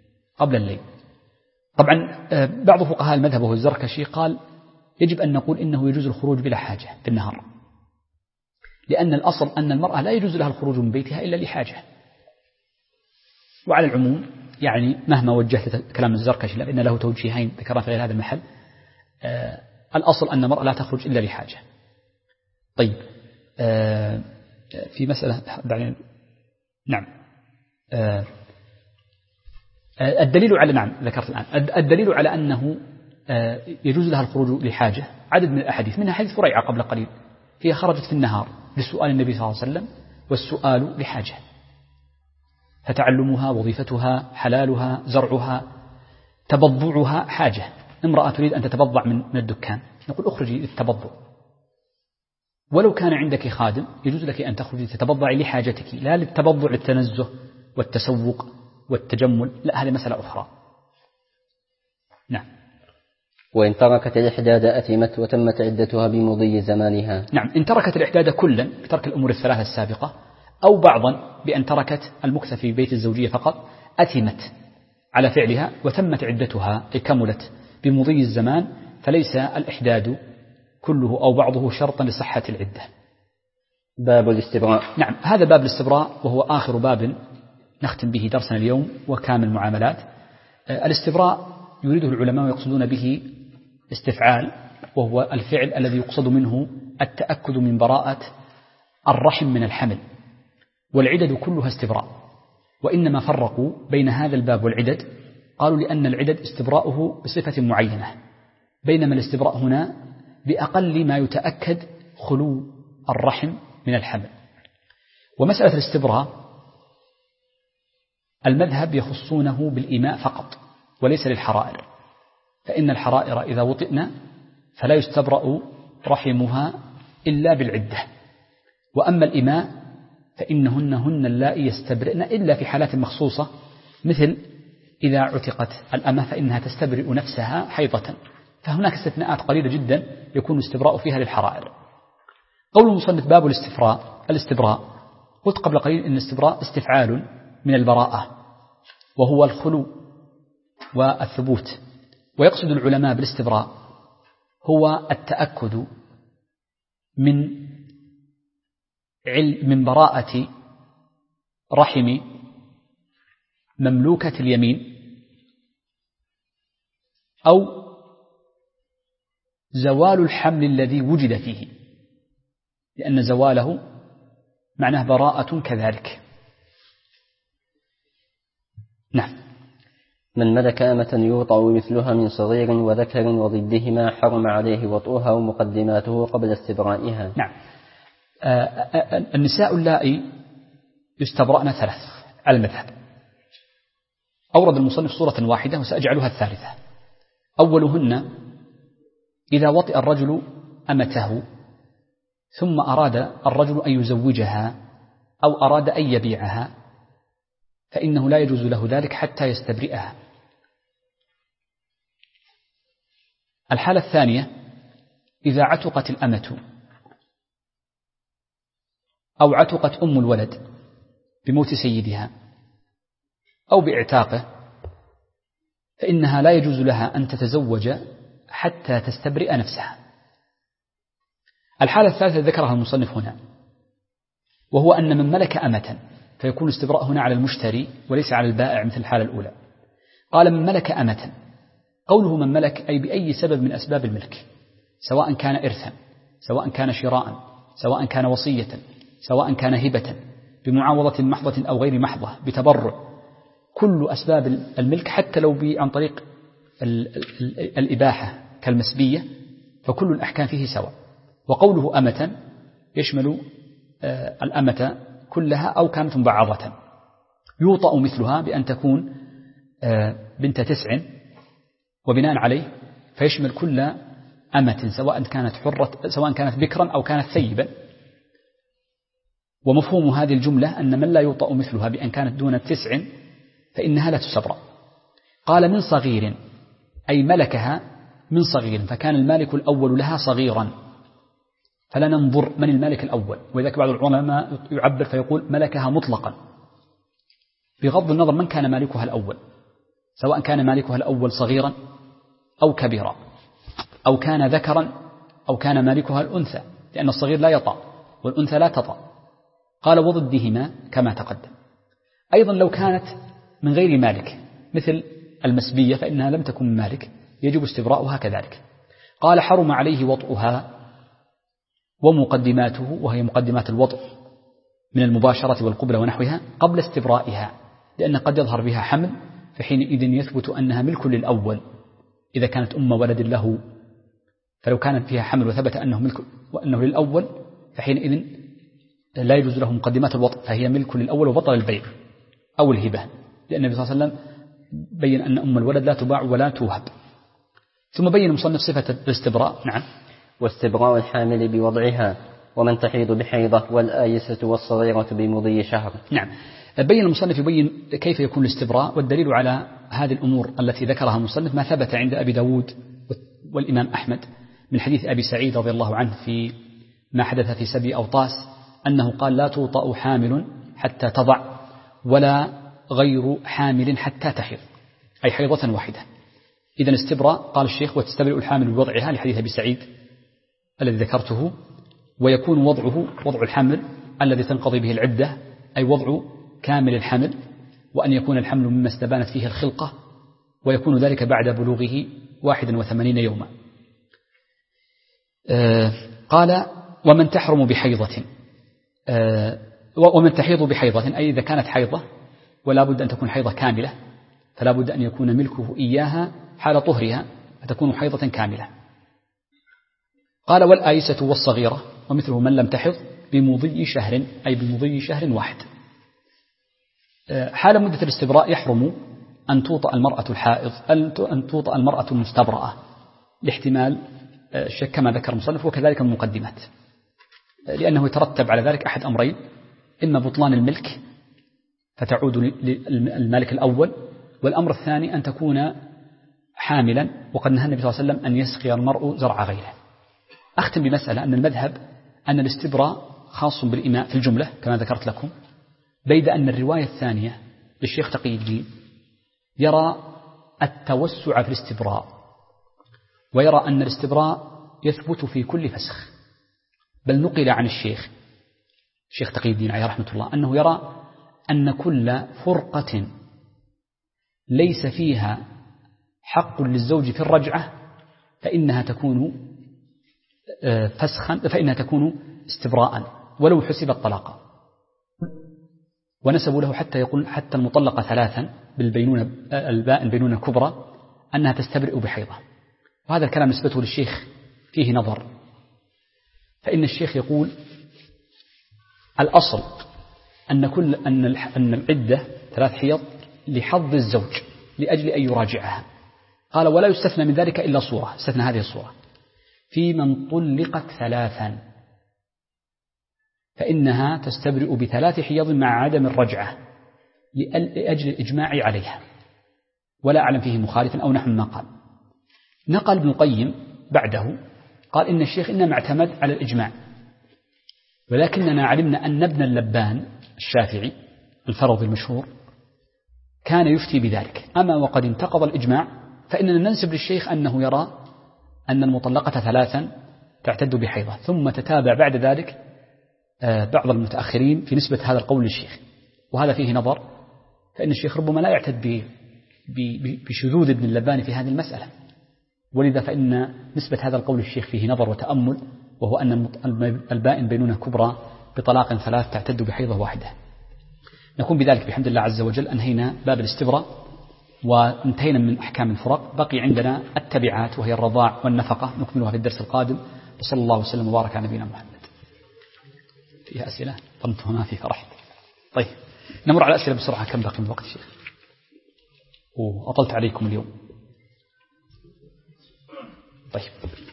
[SPEAKER 2] طبعا بعض فقهاء المذهب وهو الزركشي قال يجب أن نقول إنه يجوز الخروج بلا حاجة في النهار، لأن الأصل أن المرأة لا يجوز لها الخروج من بيتها إلا لحاجة. وعلى العموم يعني مهما وجهت كلام الزركشي لأن له توجيهين ذكرها في غير هذا المحل، الأصل أن المرأة لا تخرج إلا لحاجة. طيب في مسألة بعدين نعم الدليل على ذكرت الآن الدليل على أنه يجوز لها الخروج لحاجة عدد من الأحاديث، منها حديث فريعة قبل قليل هي خرجت في النهار لسؤال النبي صلى الله عليه وسلم، والسؤال لحاجة، فتعلمها وظيفتها حلالها زرعها تبضعها حاجة. امرأة تريد أن تتبضع من الدكان نقول اخرجي للتبضع، ولو كان عندك خادم يجوز لك أن تخرجي تتبضعي لحاجتك لا للتبضع للتنزه والتسوق والتجمل، لا هذه مسألة أخرى. نعم.
[SPEAKER 1] وإن تركت الإحداد أثمت وتمت عدتها بمضي زمانها.
[SPEAKER 2] نعم، إن تركت الإحداد كلا بترك الأمور الثلاثة السابقة أو بعضا بأن تركت المكث في بيت الزوجية فقط أثمت على فعلها وتمت عدتها أي كملت بمضي الزمان، فليس الإحداد كله أو بعضه شرطا لصحة العدة.
[SPEAKER 1] باب الاستبراء.
[SPEAKER 2] نعم، هذا باب الاستبراء وهو آخر باب نختم به درسنا اليوم وكامل المعاملات. الاستبراء يريده العلماء ويقصدون به استفعال، وهو الفعل الذي يقصد منه التأكد من براءة الرحم من الحمل، والعدد كلها استبراء. وإنما فرقوا بين هذا الباب والعدد، قالوا لأن العدد استبراؤه بصفة معينة، بينما الاستبراء هنا بأقل ما يتأكد خلو الرحم من الحمل. ومسألة الاستبراء المذهب يخصونه بالإيماء فقط وليس للحرائر، فإن الحرائر إذا وطئنا فلا يستبرأ رحمها إلا بالعدة، وأما الإماء فإنهن اللائي يستبرئن إلا في حالات مخصوصة، مثل إذا عتقت الأمة فإنها تستبرئ نفسها حيضة، فهناك استثناءات قليلة جدا يكون الاستبراء فيها للحرائر. قول المصنف باب الاستبراء قلت قبل قليل إن الاستبراء استفعال من البراءة وهو الخلو والثبوت، ويقصد العلماء بالاستبراء هو التأكد من براءة رحم مملوكة اليمين أو زوال الحمل الذي وجد فيه، لأن زواله معناه براءة كذلك. نعم.
[SPEAKER 1] من ملك أمة يوطأ مثلها من صغير وذكر وضدهما حرم عليه وطؤها ومقدماته قبل استبرائها.
[SPEAKER 2] نعم. النساء اللائي يستبرأن ثلاث على المذهب. أورد المصنف صورة واحدة وسأجعلها الثالثة. أولهن إذا وطئ الرجل أمته ثم أراد الرجل أن يزوجها أو أراد أن يبيعها فإنه لا يجوز له ذلك حتى يستبرئها. الحالة الثانية إذا عتقت الأمة أو عتقت أم الولد بموت سيدها أو باعتاقه فإنها لا يجوز لها أن تتزوج حتى تستبرئ نفسها. الحالة الثالثة ذكرها المصنف هنا، وهو أن من ملك أمة، فيكون الاستبراء هنا على المشتري وليس على البائع مثل الحالة الأولى. قال من ملك أمة، قوله من ملك أي بأي سبب من أسباب الملك، سواء كان إرثا، سواء كان شراء، سواء كان وصية، سواء كان هبة بمعاوضة محضة أو غير محضة بتبرع، كل أسباب الملك حتى لو عن طريق الإباحة كالمسبية، فكل الأحكام فيه سواء. وقوله أمة يشمل الأمة كلها أو كانت مبعضة، يوطأ مثلها بأن تكون بنت 9، وبناء عليه فيشمل كل أمة سواء كانت حرة سواء كانت بكرا أو كانت ثيبا. ومفهوم هذه الجملة أن من لا يوطأ مثلها بأن كانت دون 9 فإنها لا تستبرأ. قال من صغير أي ملكها من صغير، فكان المالك الأول لها صغيرا، فلا ننظر من المالك الأول. وذلك بعض العلماء يعبر فيقول ملكها مطلقا بغض النظر من كان مالكها الأول، سواء كان مالكها الأول صغيرا أو كبيرا أو كان ذكرا أو كان مالكها الأنثى، لأن الصغير لا يطأ والأنثى لا تطأ. قال وضدهما كما تقدم. أيضا لو كانت من غير مالك مثل المسبية فإنها لم تكن من مالك يجب استبراؤها كذلك. قال حرم عليه وطئها ومقدماته، وهي مقدمات الوطئ من المباشرة والقبلة ونحوها، قبل استبرائها، لأن قد يظهر بها حمل، فحينئذ يثبت أنها ملك للأول إذا كانت أم ولد له. فلو كانت فيها حمل وثبت أنه ملك وأنه للأول فحينئذ لا يجوز له مقدمات الوطئ، فهي ملك للأول وبطل البيع أو الهبة، لأن النبي صلى الله عليه وسلم بين أن أم الولد لا تباع ولا توهب. ثم بين المصنف صفة الاستبراء. نعم.
[SPEAKER 1] واستبراء الحامل بوضعها ومن تحيض بحيضة والآيسة والصغيرة بمضي شهر.
[SPEAKER 2] نعم. بين المصنف يبين كيف يكون الاستبراء، والدليل على هذه الأمور التي ذكرها المصنف ما ثبت عند أبي داود والإمام أحمد من حديث أبي سعيد رضي الله عنه في ما حدث في سبي أوطاس أنه قال لا توطأ حامل حتى تضع ولا غير حامل حتى تحيض، أي حيضة واحدة. إذن استبراء قال الشيخ وتستبرئ الحامل بوضعها لحديث أبي سعيد الذي ذكرته، ويكون وضعه وضع الحمل الذي تنقضي به العدة، أي وضع كامل الحمل، وأن يكون الحمل مما استبانت فيه الخلقة، ويكون ذلك بعد بلوغه 81 يوما. قال ومن تحرم بحيضة ومن تحيض بحيضة، أي إذا كانت حيضة ولا بد أن تكون حيضة كاملة، فلا بد أن يكون ملكه إياها حال طهرها فتكون حيضة كاملة. قال والآيسة والصغيرة ومثله من لم تحض بمضي شهر، أي بمضي شهر واحد. حال مدة الاستبراء يحرم أن توطأ المرأة الحائض أن توطأ المرأة المستبرأة لاحتمال الشك كما ذكر المصنف، وكذلك المقدمات، لأنه يترتب على ذلك أحد أمرين: إما بطلان الملك فتعود للمالك الأول، والأمر الثاني أن تكون حاملا، وقد نهى النبي صلى الله عليه وسلم أن يسقي المرء زرع غيره. أختم بمسألة أن المذهب أن الاستبراء خاص بالإماء في الجملة كما ذكرت لكم، بيد أن الرواية الثانية للشيخ تقي الدين يرى التوسع في الاستبراء، ويرى أن الاستبراء يثبت في كل فسخ، بل نقل عن الشيخ تقي الدين عليه رحمة الله أنه يرى أن كل فرقة ليس فيها حق للزوج في الرجعة فإنها تكون فسخا، فإنها تكون استبراء ولو حسبت طلاقا. ونسبوا له حتى يقول حتى المطلقة 3 بالبينونة البينونة الكبرى أنها تستبرئ بحيضة. وهذا الكلام نسبته للشيخ فيه نظر، فإن الشيخ يقول الأصل أن العدة 3 حيض لحظ الزوج لأجل أن يراجعها. قال ولا يستثنى من ذلك إلا صورة، استثنى هذه الصورة: في من طلقت 3 فإنها تستبرئ ب3 حيض مع عدم الرجعة لأجل الإجماع عليها، ولا أعلم فيه مخالف أو نحو ما قال. نقل ابن القيم بعده قال إن الشيخ إنما اعتمد على الإجماع، ولكننا علمنا أن ابن اللبان الشافعي الفرض المشهور كان يفتي بذلك. أما وقد انتقض الإجماع فإننا ننسب للشيخ أنه يرى أن المطلقة 3 تعتد بحيضة. ثم تتابع بعد ذلك بعض المتأخرين في نسبة هذا القول للشيخ، وهذا فيه نظر، فإن الشيخ ربما لا يعتد بشذوذ ابن اللبان في هذه المسألة، ولذا فإن نسبة هذا القول للشيخ فيه نظر وتأمل، وهو أن البائن بينونة كبرى بطلاق 3 تعتد بحيضة واحدة. نكون بذلك بحمد الله عز وجل أنهينا باب الاستبراء وانتهينا من أحكام الفرق. بقي عندنا التبعات وهي الرضاع والنفقة، نكملها في الدرس القادم. وصلى الله وسلم وبارك على نبينا محمد. فيها أسئلة؟ ظننتها ما في فرحت. طيب نمر على الأسئلة بسرعة. كم باقي من الوقت شيخ؟ وأطلت عليكم اليوم. طيب.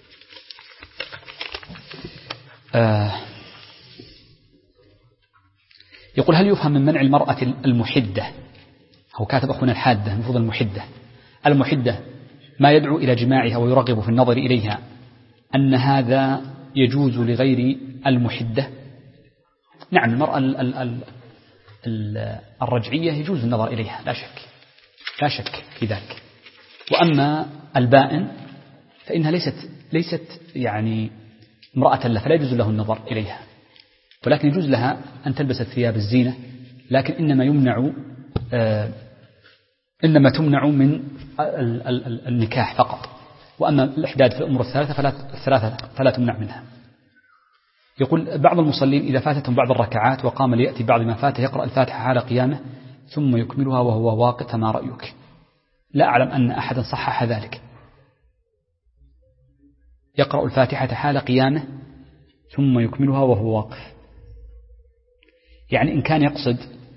[SPEAKER 2] يقول هل يفهم من منع المرأة المحدة، هو كاتب أخونا الحادة المفروض المحدة ما يدعو إلى جماعها ويرغب في النظر إليها، أن هذا يجوز لغير المحدة؟ نعم، المرأة الرجعية يجوز النظر إليها لا شك في ذلك. وأما البائن فإنها ليست يعني امرأة له، فلا يجوز له النظر إليها، ولكن يجوز لها أن تلبس الثياب الزينة، لكن إنما تمنع من النكاح فقط. وأما الإحداد في الأمور الثلاثة فلا تمنع منها. يقول بعض المصلين إذا فاتتهم بعض الركعات وقام ليأتي بعض ما فاته يقرأ الفاتحة حال قيامه ثم يكملها وهو واقف، ما رأيك؟ لا أعلم أن أحدا صحح ذلك. يقرأ الفاتحة حال قيامه ثم يكملها وهو واقف، يعني إن كان يقصد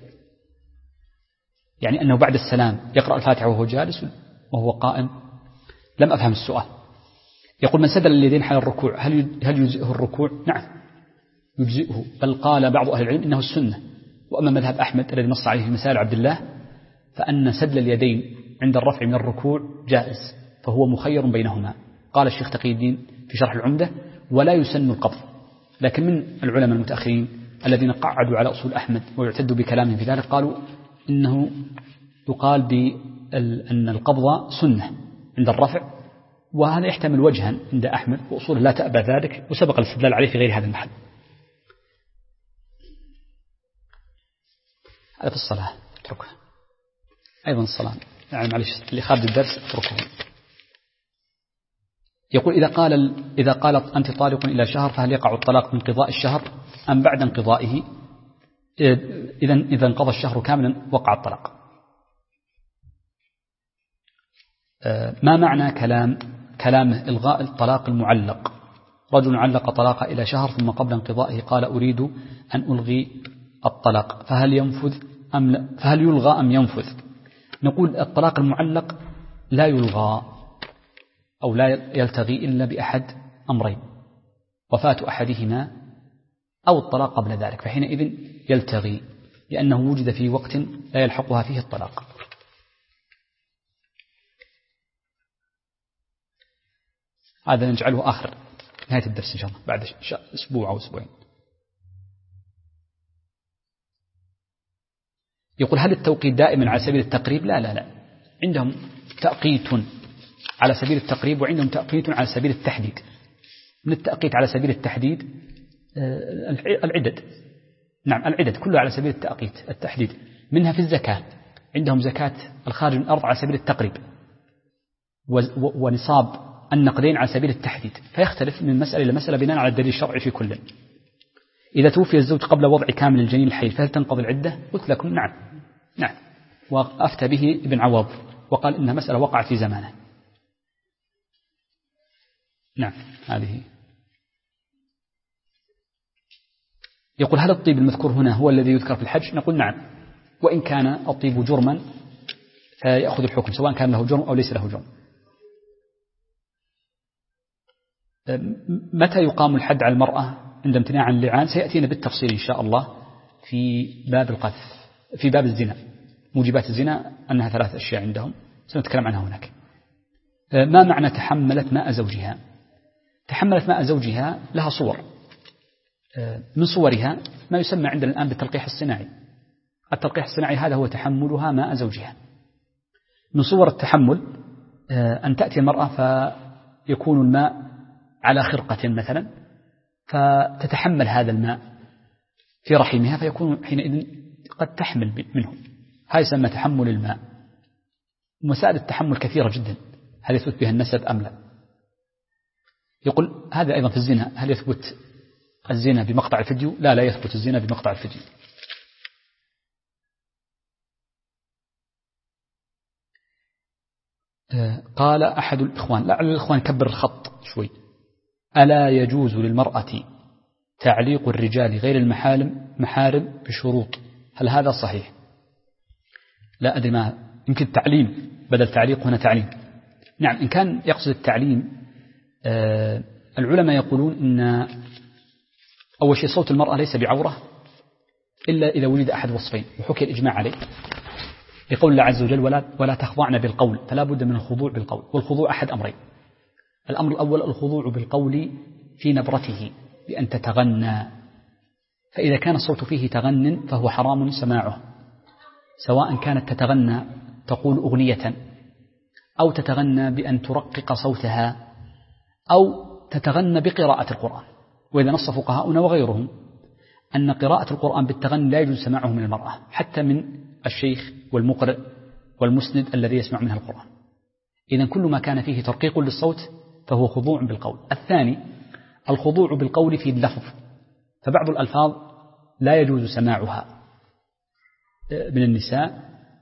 [SPEAKER 2] يعني أنه بعد السلام يقرأ الفاتحة وهو جالس وهو قائم، لم أفهم السؤال. يقول من سدل اليدين حال الركوع هل يجزئه الركوع؟ نعم يجزئه، بل قال بعض أهل العلم إنه السنة. وأما مذهب أحمد الذي نص عليه في مسائل عبد الله فأن سدل اليدين عند الرفع من الركوع جائز، فهو مخير بينهما. قال الشيخ تقي الدين في شرح العمدة ولا يسن القبض. لكن من العلماء المتأخرين الذين قعدوا على أصول أحمد ويعتدوا بكلامهم في ذلك قالوا إنه يقال بأن القبض سنة عند الرفع، وهذا يحتمل وجها عند أحمد وأصوله لا تأبى ذلك، وسبق الاستدلال عليه في غير هذا المحل. هذا في الصلاة اتركها، أيضا الصلاة يعني معلش اللي خارج الدرس اتركه. يقول إذا قالت أنت طالق إلى شهر فهل يقع الطلاق من انقضاء الشهر أم بعد انقضائه؟ إذا انقضى الشهر كاملا وقع الطلاق. ما معنى كلامه إلغاء الطلاق المعلق؟ رجل علق طلاقه إلى شهر ثم قبل انقضائه قال أريد أن ألغي الطلاق، فهل يلغى أم ينفذ؟ نقول الطلاق المعلق لا يلغى أو لا يلتغي إلا بأحد أمرين: وفاة أحدهما أو الطلاق قبل ذلك، فحينئذ يلتغي لأنه وجد في وقت لا يلحقها فيه الطلاق. هذا نجعله آخر نهاية الدرس إن شاء الله بعد أسبوع أو أسبوعين. يقول هل التوقيت دائما على سبيل التقريب؟ لا، عندهم تأقيت على سبيل التقريب وعندهم تأقيت على سبيل التحديد. من التأقيت على سبيل التحديد العدد، نعم العدد كلها على سبيل التحديد. منها في الزكاة، عندهم زكاة الخارج من الأرض على سبيل التقريب، ونصاب النقدين على سبيل التحديد، فيختلف من مسألة إلى مسألة بناء على الدليل الشرعي في كل. إذا توفي الزوج قبل وضع كامل الجنين الحي فهل تنقضي العدة؟ قلت لكم نعم، وأفتى به ابن عوض وقال إنها مسألة وقعت في زمانه. نعم هذه. يقول هل الطيب المذكور هنا هو الذي يذكر في الحج؟ نقول نعم، وإن كان الطيب جرما فيأخذ الحكم سواء كان له جرم أو ليس له جرم. متى يقام الحد على المرأة عند امتناع عن اللعان؟ سيأتينا بالتفصيل إن شاء الله في باب القذف، في باب الزنا. موجبات الزنا أنها 3 أشياء عندهم سنتكلم عنها هناك. ما معنى تحملت ماء زوجها؟ تحملت ماء زوجها لها صور، من صورها ما يسمى عندنا الآن بالتلقيح الصناعي. التلقيح الصناعي هذا هو تحملها ماء زوجها. من صور التحمل أن تأتي المرأة فيكون الماء على خرقة مثلا، فتتحمل هذا الماء في رحمها فيكون حينئذ قد تحمل منه، هذا يسمى تحمل الماء. مسائل التحمل كثيرة جدا، هل يثبت بها النسب أم لا؟ يقول هذا أيضا في الزنا، هل يثبت الزنا بمقطع الفيديو؟ لا يثبت الزنا بمقطع الفيديو. قال أحد الإخوان، لعل الإخوان كبر الخط شوي: ألا يجوز للمرأة تعليق الرجال غير المحارم بشروط؟ هل هذا صحيح؟ لا أدري، ما يمكن تعليم بدل تعليق هنا تعليم. نعم إن كان يقصد التعليم العلماء يقولون إن أول شيء صوت المرأة ليس بعورة إلا إذا ولد أحد وصفين، وحكي الإجماع عليه لقول الله عز وجل ولا تخضعن بالقول، فلا بد من الخضوع بالقول. والخضوع أحد أمرين: الأمر الأول الخضوع بالقول في نبرته بأن تتغنى، فإذا كان الصوت فيه تغن فهو حرام سماعه، سواء كانت تتغنى تقول أغنية، أو تتغنى بأن ترقق صوتها، أو تتغنى بقراءة القرآن. وإذا نص فقهاؤنا وغيرهم أن قراءة القرآن بالتغني لا يجوز سماعه من المرأة، حتى من الشيخ والمقرئ والمسند الذي يسمع منها القرآن. إذن كل ما كان فيه ترقيق للصوت فهو خضوع بالقول. الثاني الخضوع بالقول في اللفظ، فبعض الألفاظ لا يجوز سماعها من النساء،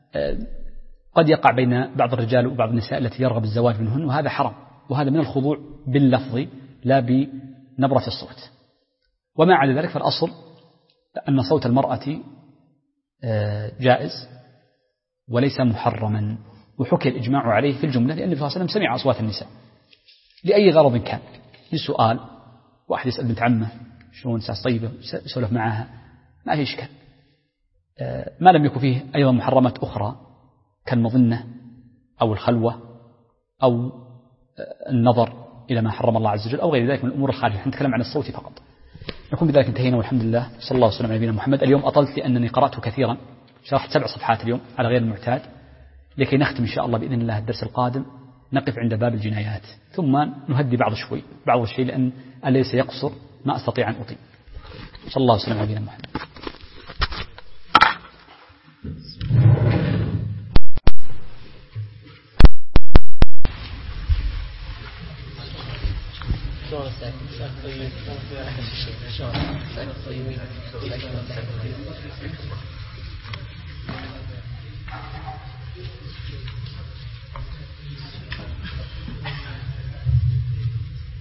[SPEAKER 2] قد يقع بين بعض الرجال وبعض النساء التي يرغب الزواج منهن، وهذا حرام، وهذا من الخضوع باللفظ لا بنبرة الصوت. وما عدا ذلك فالأصل أن صوت المرأة جائز وليس محرما، وحكي الإجماع عليه في الجملة، لأن النبي صلى الله عليه وسلم سمع أصوات النساء لأي غرض كان، للسؤال، واحد يسأل بنت عمه شلون ساس طيبة يسولف معها، ما في إشكال، ما لم يكن فيه أيضا محرمات أخرى كالمظنة أو الخلوة أو النظر إلى ما حرم الله عز وجل أو غير ذلك من الأمور الخارجة. نحن نتكلم عن الصوت فقط. نكون بذلك انتهينا، والحمد لله، صلى الله وسلم على نبينا محمد. اليوم أطلت لأنني قرأته كثيرا، شرحت 7 صفحات اليوم على غير المعتاد، لكي نختم إن شاء الله بإذن الله الدرس القادم نقف عند باب الجنايات، ثم نهدي بعض الشيء، لأن أليس يقصر ما أستطيع أن أطيل. صلى الله وسلم على نبينا محمد.
[SPEAKER 3] طيب